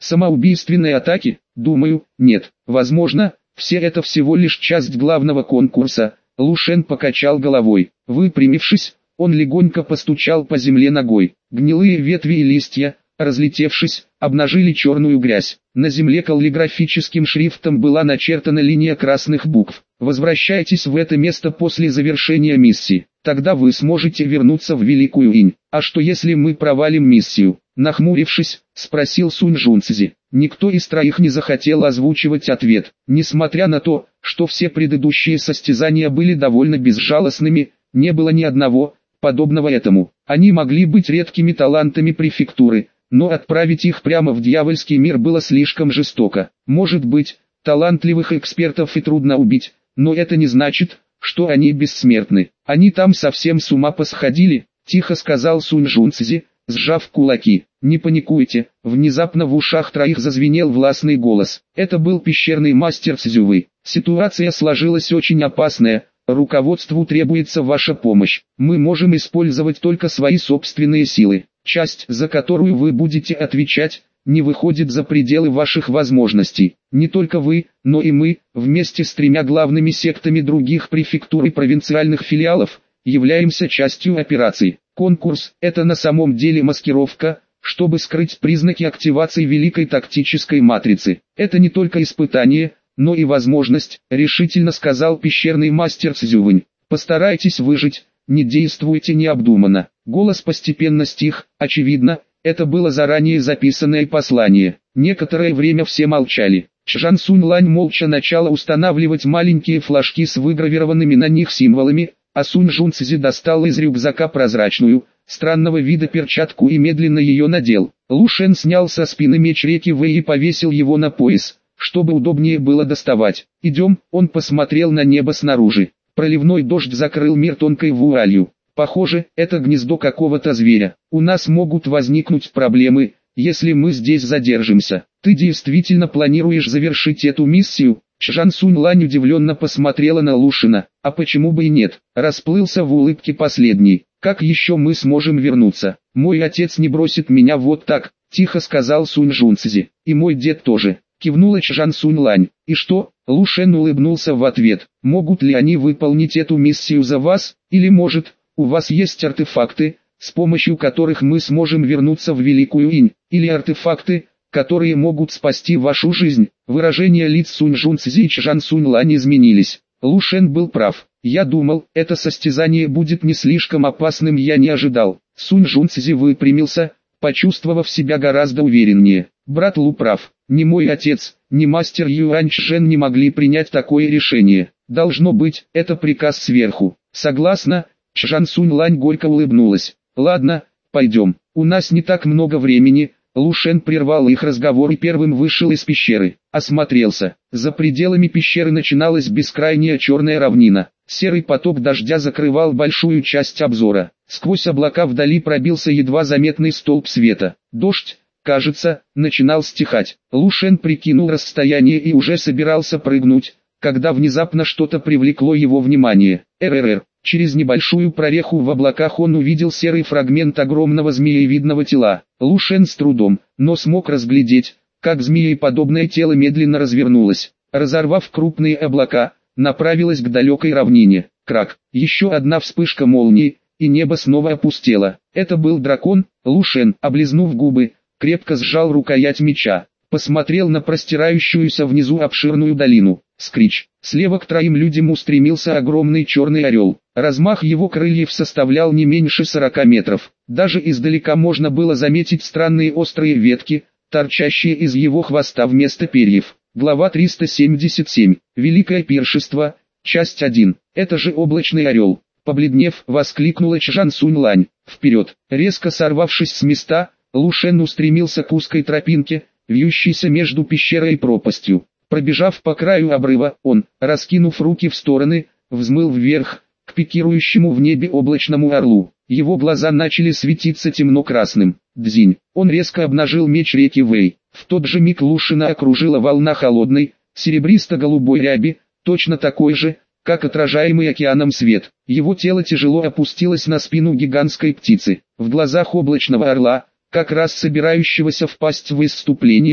Самоубийственные атаки? Думаю, нет. Возможно, все это всего лишь часть главного конкурса. Лу Шен покачал головой. Выпрямившись, он легонько постучал по земле ногой. Гнилые ветви и листья, разлетевшись, обнажили черную грязь. На земле каллиграфическим шрифтом была начертана линия красных букв. Возвращайтесь в это место после завершения миссии. Тогда вы сможете вернуться в Великую Инь. А что если мы провалим миссию? Нахмурившись, спросил Сунь Жунцзи. Никто из троих не захотел озвучивать ответ. Несмотря на то, что все предыдущие состязания были довольно безжалостными, не было ни одного подобного этому. Они могли быть редкими талантами префектуры, но отправить их прямо в дьявольский мир было слишком жестоко. Может быть, талантливых экспертов и трудно убить, но это не значит, что они бессмертны. Они там совсем с ума посходили, тихо сказал Сунь Жунцзи, сжав кулаки. Не паникуйте, внезапно в ушах троих зазвенел властный голос. Это был пещерный мастер Цзювы. Ситуация сложилась очень опасная. Руководству требуется ваша помощь. Мы можем использовать только свои собственные силы. Часть, за которую вы будете отвечать, не выходит за пределы ваших возможностей. Не только вы, но и мы, вместе с тремя главными сектами других префектур и провинциальных филиалов, являемся частью операции. Конкурс – это на самом деле маскировка, чтобы скрыть признаки активации великой тактической матрицы. Это не только испытание, но и возможность, решительно сказал пещерный мастер Цзювынь. Постарайтесь выжить, не действуйте необдуманно. Голос постепенно стих, очевидно, это было заранее записанное послание. Некоторое время все молчали. Чжан Сунь Лань молча начала устанавливать маленькие флажки с выгравированными на них символами, а Сунь Жунцзи достал из рюкзака прозрачную, странного вида перчатку и медленно ее надел. Лу Шен снял со спины меч реки Вэй и повесил его на пояс, чтобы удобнее было доставать. «Идем», он посмотрел на небо снаружи. Проливной дождь закрыл мир тонкой вуалью. Похоже, это гнездо какого-то зверя. У нас могут возникнуть проблемы, если мы здесь задержимся. Ты действительно планируешь завершить эту миссию? Чжан Сунь Лань удивленно посмотрела на Лушина. А почему бы и нет? Расплылся в улыбке последний. Как еще мы сможем вернуться? Мой отец не бросит меня вот так, тихо сказал Сунь Жунцзи. И мой дед тоже. Кивнула Чжан Сунь Лань. И что? Лу Шен улыбнулся в ответ. Могут ли они выполнить эту миссию за вас? Или может, у вас есть артефакты, с помощью которых мы сможем вернуться в Великую Инь? Или артефакты, которые могут спасти вашу жизнь? Выражения лиц Сунь Жунцзи и Чжан Сунь Лань изменились. Лу Шен был прав. Я думал, это состязание будет не слишком опасным, я не ожидал. Сунь Жунцзи выпрямился, почувствовав себя гораздо увереннее. Брат Лу прав. Ни мой отец, ни мастер Юань Чжэн не могли принять такое решение. Должно быть, это приказ сверху. Согласна, Чжан Сунь Лань горько улыбнулась. Ладно, пойдем. У нас не так много времени. Лу Шен прервал их разговор и первым вышел из пещеры. Осмотрелся. За пределами пещеры начиналась бескрайняя черная равнина. Серый поток дождя закрывал большую часть обзора. Сквозь облака вдали пробился едва заметный столб света. Дождь, кажется, начинал стихать. Лу Шен прикинул расстояние и уже собирался прыгнуть, когда внезапно что-то привлекло его внимание. РРР. Через небольшую прореху в облаках он увидел серый фрагмент огромного змеевидного тела. Лу Шен с трудом, но смог разглядеть, как змееподобное тело медленно развернулось. Разорвав крупные облака, направилось к далекой равнине. Крак. Еще одна вспышка молнии, и небо снова опустело. Это был дракон. Лу Шен, облизнув губы, крепко сжал рукоять меча. Посмотрел на простирающуюся внизу обширную долину. Скрич. Слева к троим людям устремился огромный черный орел. Размах его крыльев составлял не меньше 40 метров. Даже издалека можно было заметить странные острые ветки, торчащие из его хвоста вместо перьев. Глава 377. Великое пиршество. Часть 1. Это же облачный орел. Побледнев, воскликнула Чжан Сунь Лань. Вперед. Резко сорвавшись с места, Лу Шен устремился к узкой тропинке, вьющейся между пещерой и пропастью. Пробежав по краю обрыва, он, раскинув руки в стороны, взмыл вверх, к пикирующему в небе облачному орлу. Его глаза начали светиться темно-красным. Дзинь. Он резко обнажил меч реки Вэй. В тот же миг Лушина окружила волна холодной, серебристо-голубой ряби, точно такой же, как отражаемый океаном свет. Его тело тяжело опустилось на спину гигантской птицы. В глазах облачного орла, как раз собирающегося впасть в исступление,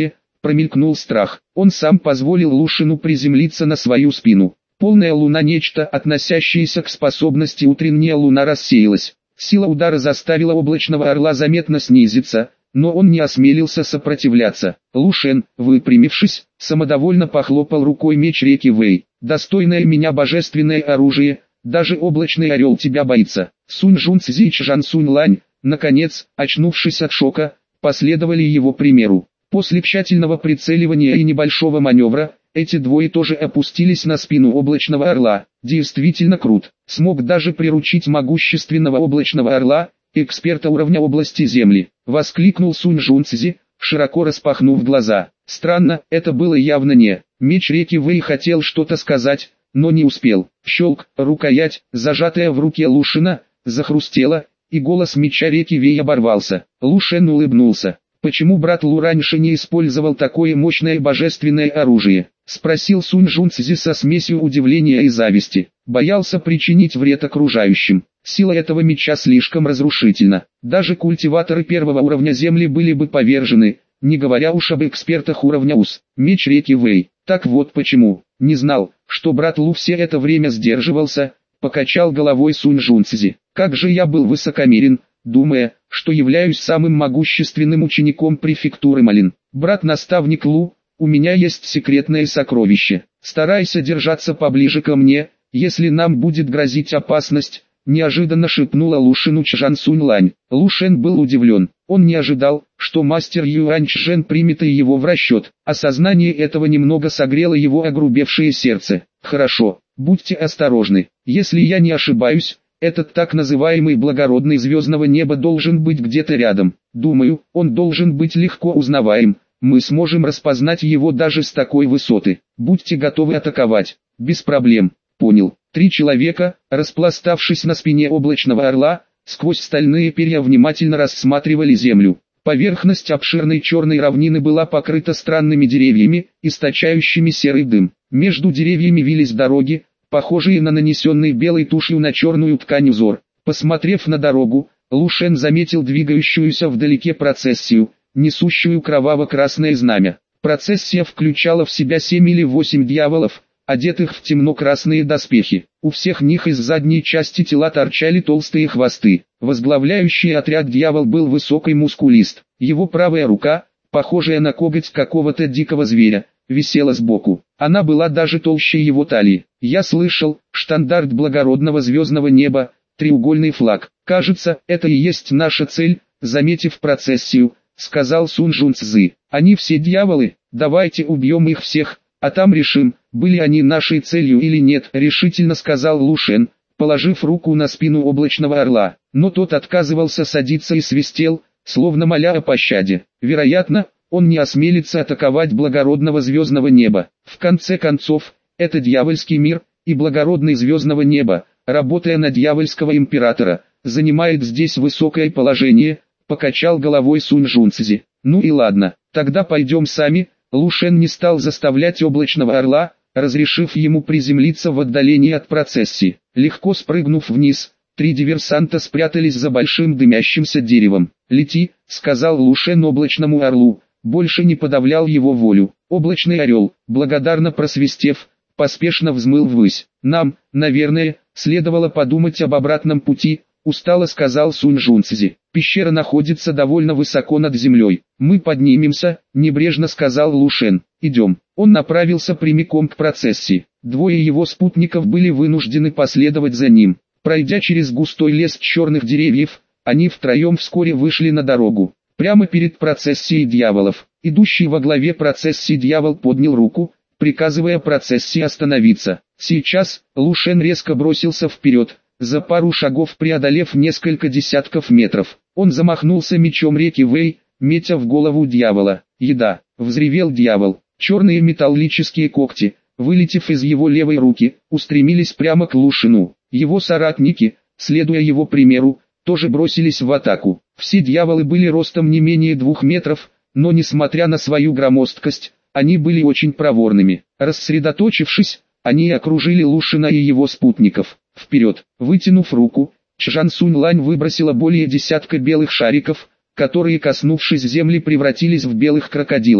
промелькнул страх. Он сам позволил Лушину приземлиться на свою спину. Полная луна, нечто относящееся к способности утренняя луна, рассеялась. Сила удара заставила облачного орла заметно снизиться, но он не осмелился сопротивляться. Лушен, выпрямившись, самодовольно похлопал рукой меч реки Вэй. «Достойное меня божественное оружие, даже облачный орел тебя боится». Сунь Жунцзи и Чжан Сунь Лань, наконец, очнувшись от шока, последовали его примеру. После тщательного прицеливания и небольшого маневра, эти двое тоже опустились на спину облачного орла. Действительно крут. Смог даже приручить могущественного облачного орла, эксперта уровня области земли. Воскликнул Сунь Жунцзи, широко распахнув глаза. Странно, это было явно не. Меч реки Вэй хотел что-то сказать, но не успел. Щелк, рукоять, зажатая в руке Лушина, захрустела, и голос меча реки Вэй оборвался. Лушен улыбнулся. «Почему брат Лу раньше не использовал такое мощное божественное оружие?» — спросил Сунь Жунцзи со смесью удивления и зависти. Боялся причинить вред окружающим. Сила этого меча слишком разрушительна. Даже культиваторы первого уровня земли были бы повержены, не говоря уж об экспертах уровня УС. Меч реки Вэй. Так вот почему. Не знал, что брат Лу все это время сдерживался, покачал головой Сунь Жунцзи. Как же я был высокомерен, думая, что являюсь самым могущественным учеником префектуры Малин. Брат-наставник Лу, у меня есть секретное сокровище. Старайся держаться поближе ко мне, если нам будет грозить опасность, неожиданно шепнула Лушину Чжан Сунь Лань. Лушен был удивлен. Он не ожидал, что мастер Юань Чжэн примет и его в расчет. Осознание этого немного согрело его огрубевшее сердце. Хорошо, будьте осторожны. Если я не ошибаюсь, этот так называемый благородный звездного неба должен быть где-то рядом. Думаю, он должен быть легко узнаваем. Мы сможем распознать его даже с такой высоты. Будьте готовы атаковать. Без проблем. Понял. 3 человека, распластавшись на спине облачного орла, сквозь стальные перья внимательно рассматривали землю. Поверхность обширной черной равнины была покрыта странными деревьями, источающими серый дым. Между деревьями вились дороги, похожие на нанесенный белой тушью на черную ткань узор. Посмотрев на дорогу, Лушен заметил двигающуюся вдалеке процессию, несущую кроваво-красное знамя. Процессия включала в себя 7 или 8 дьяволов, одетых в темно-красные доспехи. У всех них из задней части тела торчали толстые хвосты. Возглавляющий отряд дьявол был высокий мускулист. Его правая рука, похожая на коготь какого-то дикого зверя, висела сбоку. Она была даже толще его талии. Я слышал, штандарт благородного звездного неба, треугольный флаг. Кажется, это и есть наша цель, заметив процессию, сказал Сунь Жунцзи. Они все дьяволы, давайте убьем их всех, а там решим, были они нашей целью или нет, решительно сказал Лушен, положив руку на спину облачного орла. Но тот отказывался садиться и свистел, словно моля о пощаде. Вероятно, он не осмелится атаковать благородного звездного неба. В конце концов, это дьявольский мир, и благородный звездного неба, работая на дьявольского императора, занимает здесь высокое положение, покачал головой Сунь Жунцзи. Ну и ладно, тогда пойдем сами. Лушен не стал заставлять облачного орла, разрешив ему приземлиться в отдалении от процессии. Легко спрыгнув вниз, 3 диверсанта спрятались за большим дымящимся деревом. «Лети», — сказал Лушен облачному орлу, больше не подавлял его волю. Облачный орел, благодарно просвистев, поспешно взмыл ввысь. «Нам, наверное, следовало подумать об обратном пути», — устало сказал Сунь Жунцзи. «Пещера находится довольно высоко над землей. Мы поднимемся», — небрежно сказал Лушен. «Идем». Он направился прямиком к процессии. 2 его спутников были вынуждены последовать за ним. Пройдя через густой лес черных деревьев, они втроем вскоре вышли на дорогу. Прямо перед процессией дьяволов. Идущий во главе процессии дьявол поднял руку, приказывая процессии остановиться. Сейчас Лушен резко бросился вперед, за пару шагов преодолев несколько десятков метров. Он замахнулся мечом реки Вэй, метя в голову дьявола. «Еда!» — взревел дьявол. Черные металлические когти, вылетев из его левой руки, устремились прямо к Лушину. Его соратники, следуя его примеру, тоже бросились в атаку. Все дьяволы были ростом не менее 2 метров, но несмотря на свою громоздкость, они были очень проворными. Рассредоточившись, они окружили Лушина и его спутников. Вперед, вытянув руку, Чжан Сунь Лань выбросила более десятка белых шариков, которые, коснувшись земли, превратились в белых крокодилов.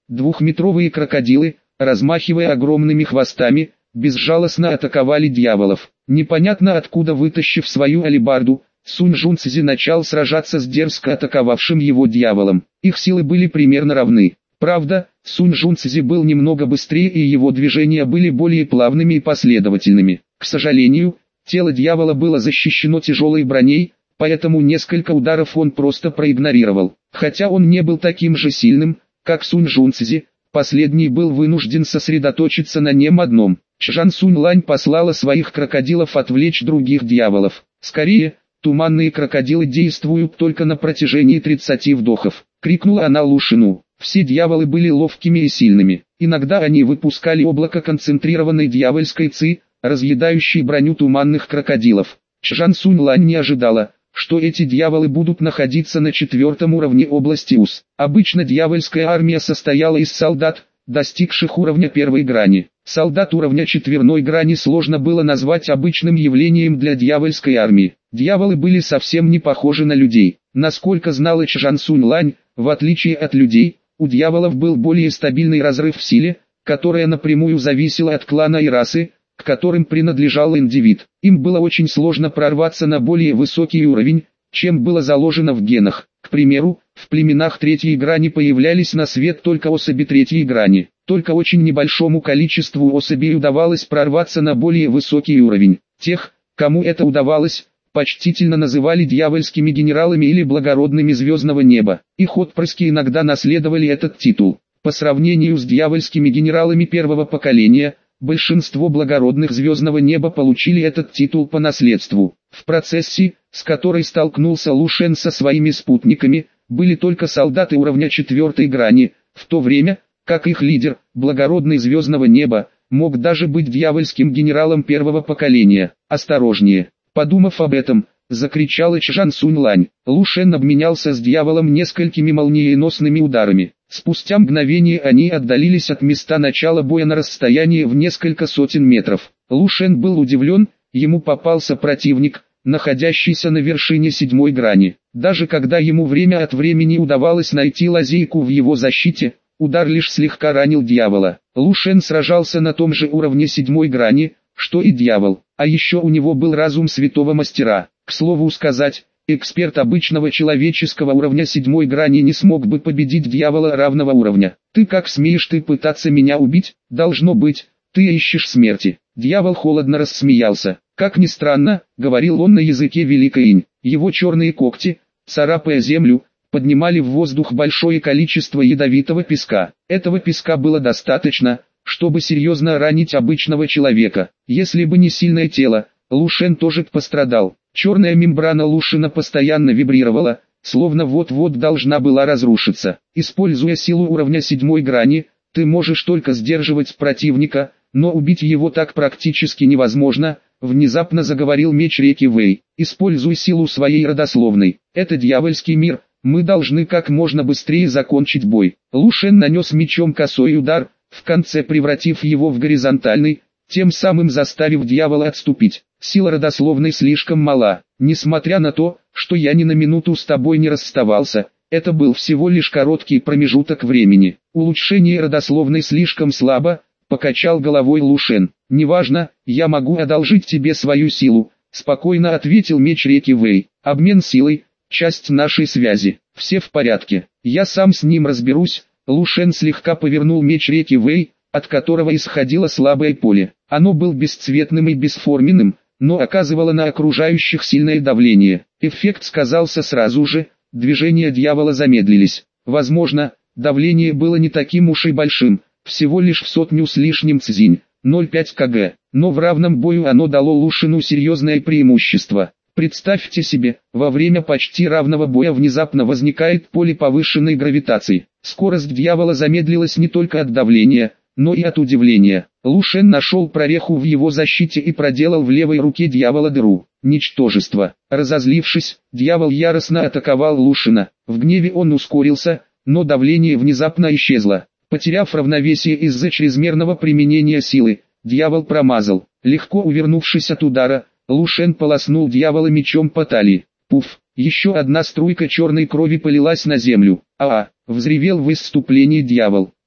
Двухметровые крокодилы, размахивая огромными хвостами, безжалостно атаковали дьяволов. Непонятно откуда вытащив свою алебарду, Сунь Жунцзи начал сражаться с дерзко атаковавшим его дьяволом. Их силы были примерно равны. Правда, Сунь Жунцзи был немного быстрее и его движения были более плавными и последовательными. К сожалению, тело дьявола было защищено тяжелой броней, поэтому несколько ударов он просто проигнорировал. Хотя он не был таким же сильным, как Сунь Жунцзи, последний был вынужден сосредоточиться на нем одном. Чжан Сунь Лань послала своих крокодилов отвлечь других дьяволов. Скорее, туманные крокодилы действуют только на протяжении 30 вдохов, крикнула она Лушину. Все дьяволы были ловкими и сильными. Иногда они выпускали облако концентрированной дьявольской ци, разъедающей броню туманных крокодилов. Чжан Сунь Лань не ожидала, что эти дьяволы будут находиться на 4-м уровне области УС. Обычно дьявольская армия состояла из солдат, достигших уровня 1-й грани. Солдат уровня 4-й грани сложно было назвать обычным явлением для дьявольской армии. Дьяволы были совсем не похожи на людей. Насколько знала Чжан Сунь Лань, в отличие от людей, у дьяволов был более стабильный разрыв в силе, которая напрямую зависела от клана и расы, к которым принадлежал индивид. Им было очень сложно прорваться на более высокий уровень, чем было заложено в генах. К примеру, в племенах 3-й грани появлялись на свет только особи 3-й грани. Только очень небольшому количеству особей удавалось прорваться на более высокий уровень. Тех, кому это удавалось, почтительно называли дьявольскими генералами или благородными звездного неба. Их отпрыски иногда наследовали этот титул. По сравнению с дьявольскими генералами первого поколения, большинство благородных звездного неба получили этот титул по наследству. В процессе, с которой столкнулся Лу Шен со своими спутниками, были только солдаты уровня 4-й грани, в то время, как их лидер, благородный звездного неба, мог даже быть дьявольским генералом первого поколения. «Осторожнее!» Подумав об этом, закричала Чжан Сунь Лань. Лу Шен обменялся с дьяволом несколькими молниеносными ударами. Спустя мгновение они отдалились от места начала боя на расстоянии в несколько сотен метров. Лу Шен был удивлен, ему попался противник, находящийся на вершине 7-й грани. Даже когда ему время от времени удавалось найти лазейку в его защите, удар лишь слегка ранил дьявола. Лу Шен сражался на том же уровне 7-й грани, что и дьявол, а еще у него был разум святого мастера. К слову сказать, эксперт обычного человеческого уровня 7-й грани не смог бы победить дьявола равного уровня. «Ты как смеешь ты пытаться меня убить? Должно быть, ты ищешь смерти». Дьявол холодно рассмеялся. «Как ни странно», — говорил он на языке Великой Инь, его черные когти, царапая землю, поднимали в воздух большое количество ядовитого песка. Этого песка было достаточно, чтобы серьезно ранить обычного человека. Если бы не сильное тело, Лу Шен тоже пострадал. Черная мембрана Лу Шена постоянно вибрировала, словно вот-вот должна была разрушиться. Используя силу уровня 7-й грани, ты можешь только сдерживать противника, но убить его так практически невозможно, внезапно заговорил меч реки Вэй. Используй силу своей родословной. Это дьявольский мир, мы должны как можно быстрее закончить бой. Лу Шен нанес мечом косой удар, в конце превратив его в горизонтальный, тем самым заставив дьявола отступить. Сила родословной слишком мала. Несмотря на то, что я ни на минуту с тобой не расставался, это был всего лишь короткий промежуток времени. Улучшение родословной слишком слабо, покачал головой Лу Шен. Неважно, я могу одолжить тебе свою силу, спокойно ответил меч реки Вэй. Обмен силой, часть нашей связи. Все в порядке, я сам с ним разберусь. Лу Шен слегка повернул меч реки Вэй, от которого исходило слабое поле. Оно было бесцветным и бесформенным, но оказывало на окружающих сильное давление. Эффект сказался сразу же, движения дьявола замедлились. Возможно, давление было не таким уж и большим, всего лишь в 100 с лишним цзинь, 0,5 кг, но в равном бою оно дало Лу Шену серьезное преимущество. Представьте себе, во время почти равного боя внезапно возникает поле повышенной гравитации. Скорость дьявола замедлилась не только от давления, но и от удивления. Лу Шен нашел прореху в его защите и проделал в левой руке дьявола дыру. Ничтожество. Разозлившись, дьявол яростно атаковал Лу Шена. В гневе он ускорился, но давление внезапно исчезло. Потеряв равновесие из-за чрезмерного применения силы, дьявол промазал. Легко увернувшись от удара, Лу Шен полоснул дьявола мечом по талии. Пуф! Еще одна струйка черной крови полилась на землю. Взревел в исступлении дьявол.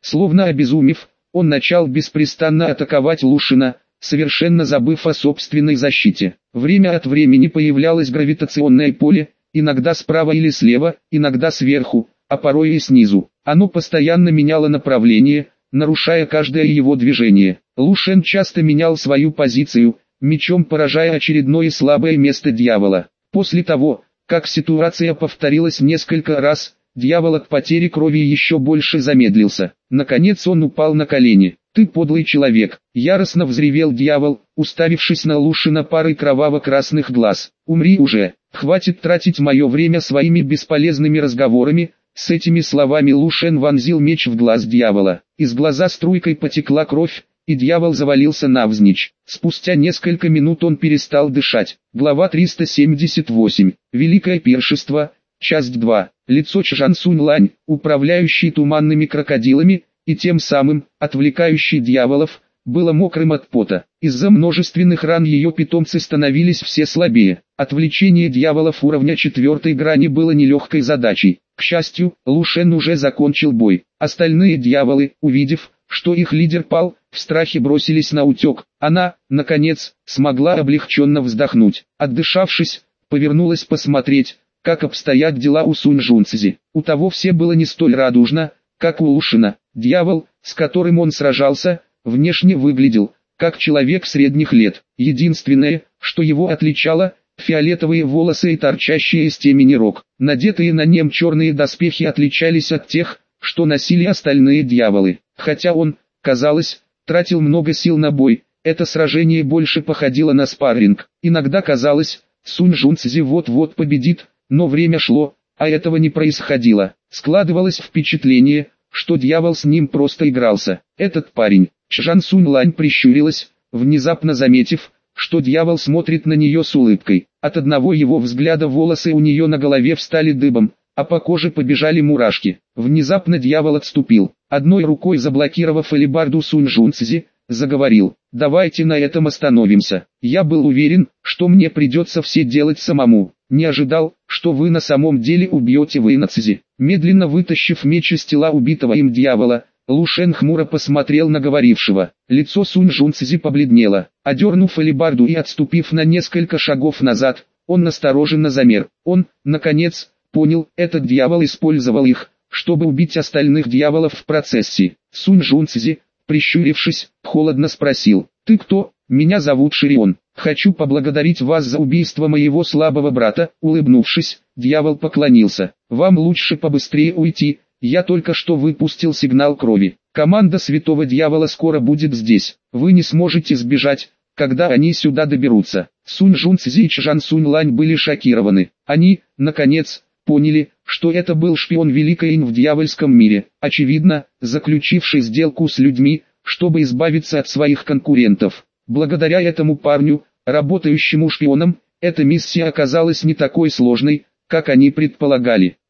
Словно обезумев, он начал беспрестанно атаковать Лушина, совершенно забыв о собственной защите. Время от времени появлялось гравитационное поле, иногда справа или слева, иногда сверху, а порой и снизу. Оно постоянно меняло направление, нарушая каждое его движение. Лушен часто менял свою позицию, мечом поражая очередное слабое место дьявола. После того, как ситуация повторилась несколько раз, дьявол от потери крови еще больше замедлился. Наконец он упал на колени. «Ты подлый человек!» — яростно взревел дьявол, уставившись на Лушина парой кроваво-красных глаз. «Умри уже! Хватит тратить мое время своими бесполезными разговорами!» С этими словами Лушен вонзил меч в глаз дьявола. Из глаза струйкой потекла кровь, и дьявол завалился навзничь. Спустя несколько минут он перестал дышать. Глава 378. Великое пиршество. Часть 2. Лицо Чжан Сунь-Лань, управляющий туманными крокодилами, и тем самым, отвлекающий дьяволов, было мокрым от пота. Из-за множественных ран ее питомцы становились все слабее. Отвлечение дьяволов уровня 4 грани было нелегкой задачей. К счастью, Лушен уже закончил бой. Остальные дьяволы, увидев, что их лидер пал, в страхе бросились на утек. Она, наконец, смогла облегченно вздохнуть. Отдышавшись, повернулась посмотреть, как обстоят дела у Сунь Жунцзи. У того все было не столь радужно, как у Лушина. Дьявол, с которым он сражался, внешне выглядел, как человек средних лет. Единственное, что его отличало, фиолетовые волосы и торчащие из темени рог. Надетые на нем черные доспехи отличались от тех, что носили остальные дьяволы. Хотя он, казалось, тратил много сил на бой, это сражение больше походило на спарринг. Иногда казалось, Сунь Жунцзи вот-вот победит, но время шло, а этого не происходило. Складывалось впечатление, что дьявол с ним просто игрался. Этот парень, Чжан Сунь-Лань прищурилась, внезапно заметив, что дьявол смотрит на нее с улыбкой. От одного его взгляда волосы у нее на голове встали дыбом, а по коже побежали мурашки. Внезапно дьявол отступил, одной рукой заблокировав алебарду Сунь Жунцзи, заговорил: «Давайте на этом остановимся. Я был уверен, что мне придется все делать самому. Не ожидал, что вы на самом деле убьете Вэйнацзи». Медленно вытащив меч из тела убитого им дьявола, Лушен хмуро посмотрел на говорившего. Лицо Сунь Жунцзи побледнело. Одернув алебарду и отступив на несколько шагов назад, он настороженно замер. Он, наконец, понял, этот дьявол использовал их, чтобы убить остальных дьяволов в процессе. Сунь Жунцзи, прищурившись, холодно спросил: «Ты кто?» «Меня зовут Ширион. Хочу поблагодарить вас за убийство моего слабого брата». Улыбнувшись, дьявол поклонился. «Вам лучше побыстрее уйти, я только что выпустил сигнал крови. Команда Святого Дьявола скоро будет здесь. Вы не сможете сбежать, когда они сюда доберутся». Сунь Жунцзи и Чжан Сунь-Лань были шокированы. Они, наконец, поняли, что это был шпион Великой Инь в дьявольском мире, очевидно, заключивший сделку с людьми, чтобы избавиться от своих конкурентов. Благодаря этому парню, работающему шпионом, эта миссия оказалась не такой сложной, как они предполагали.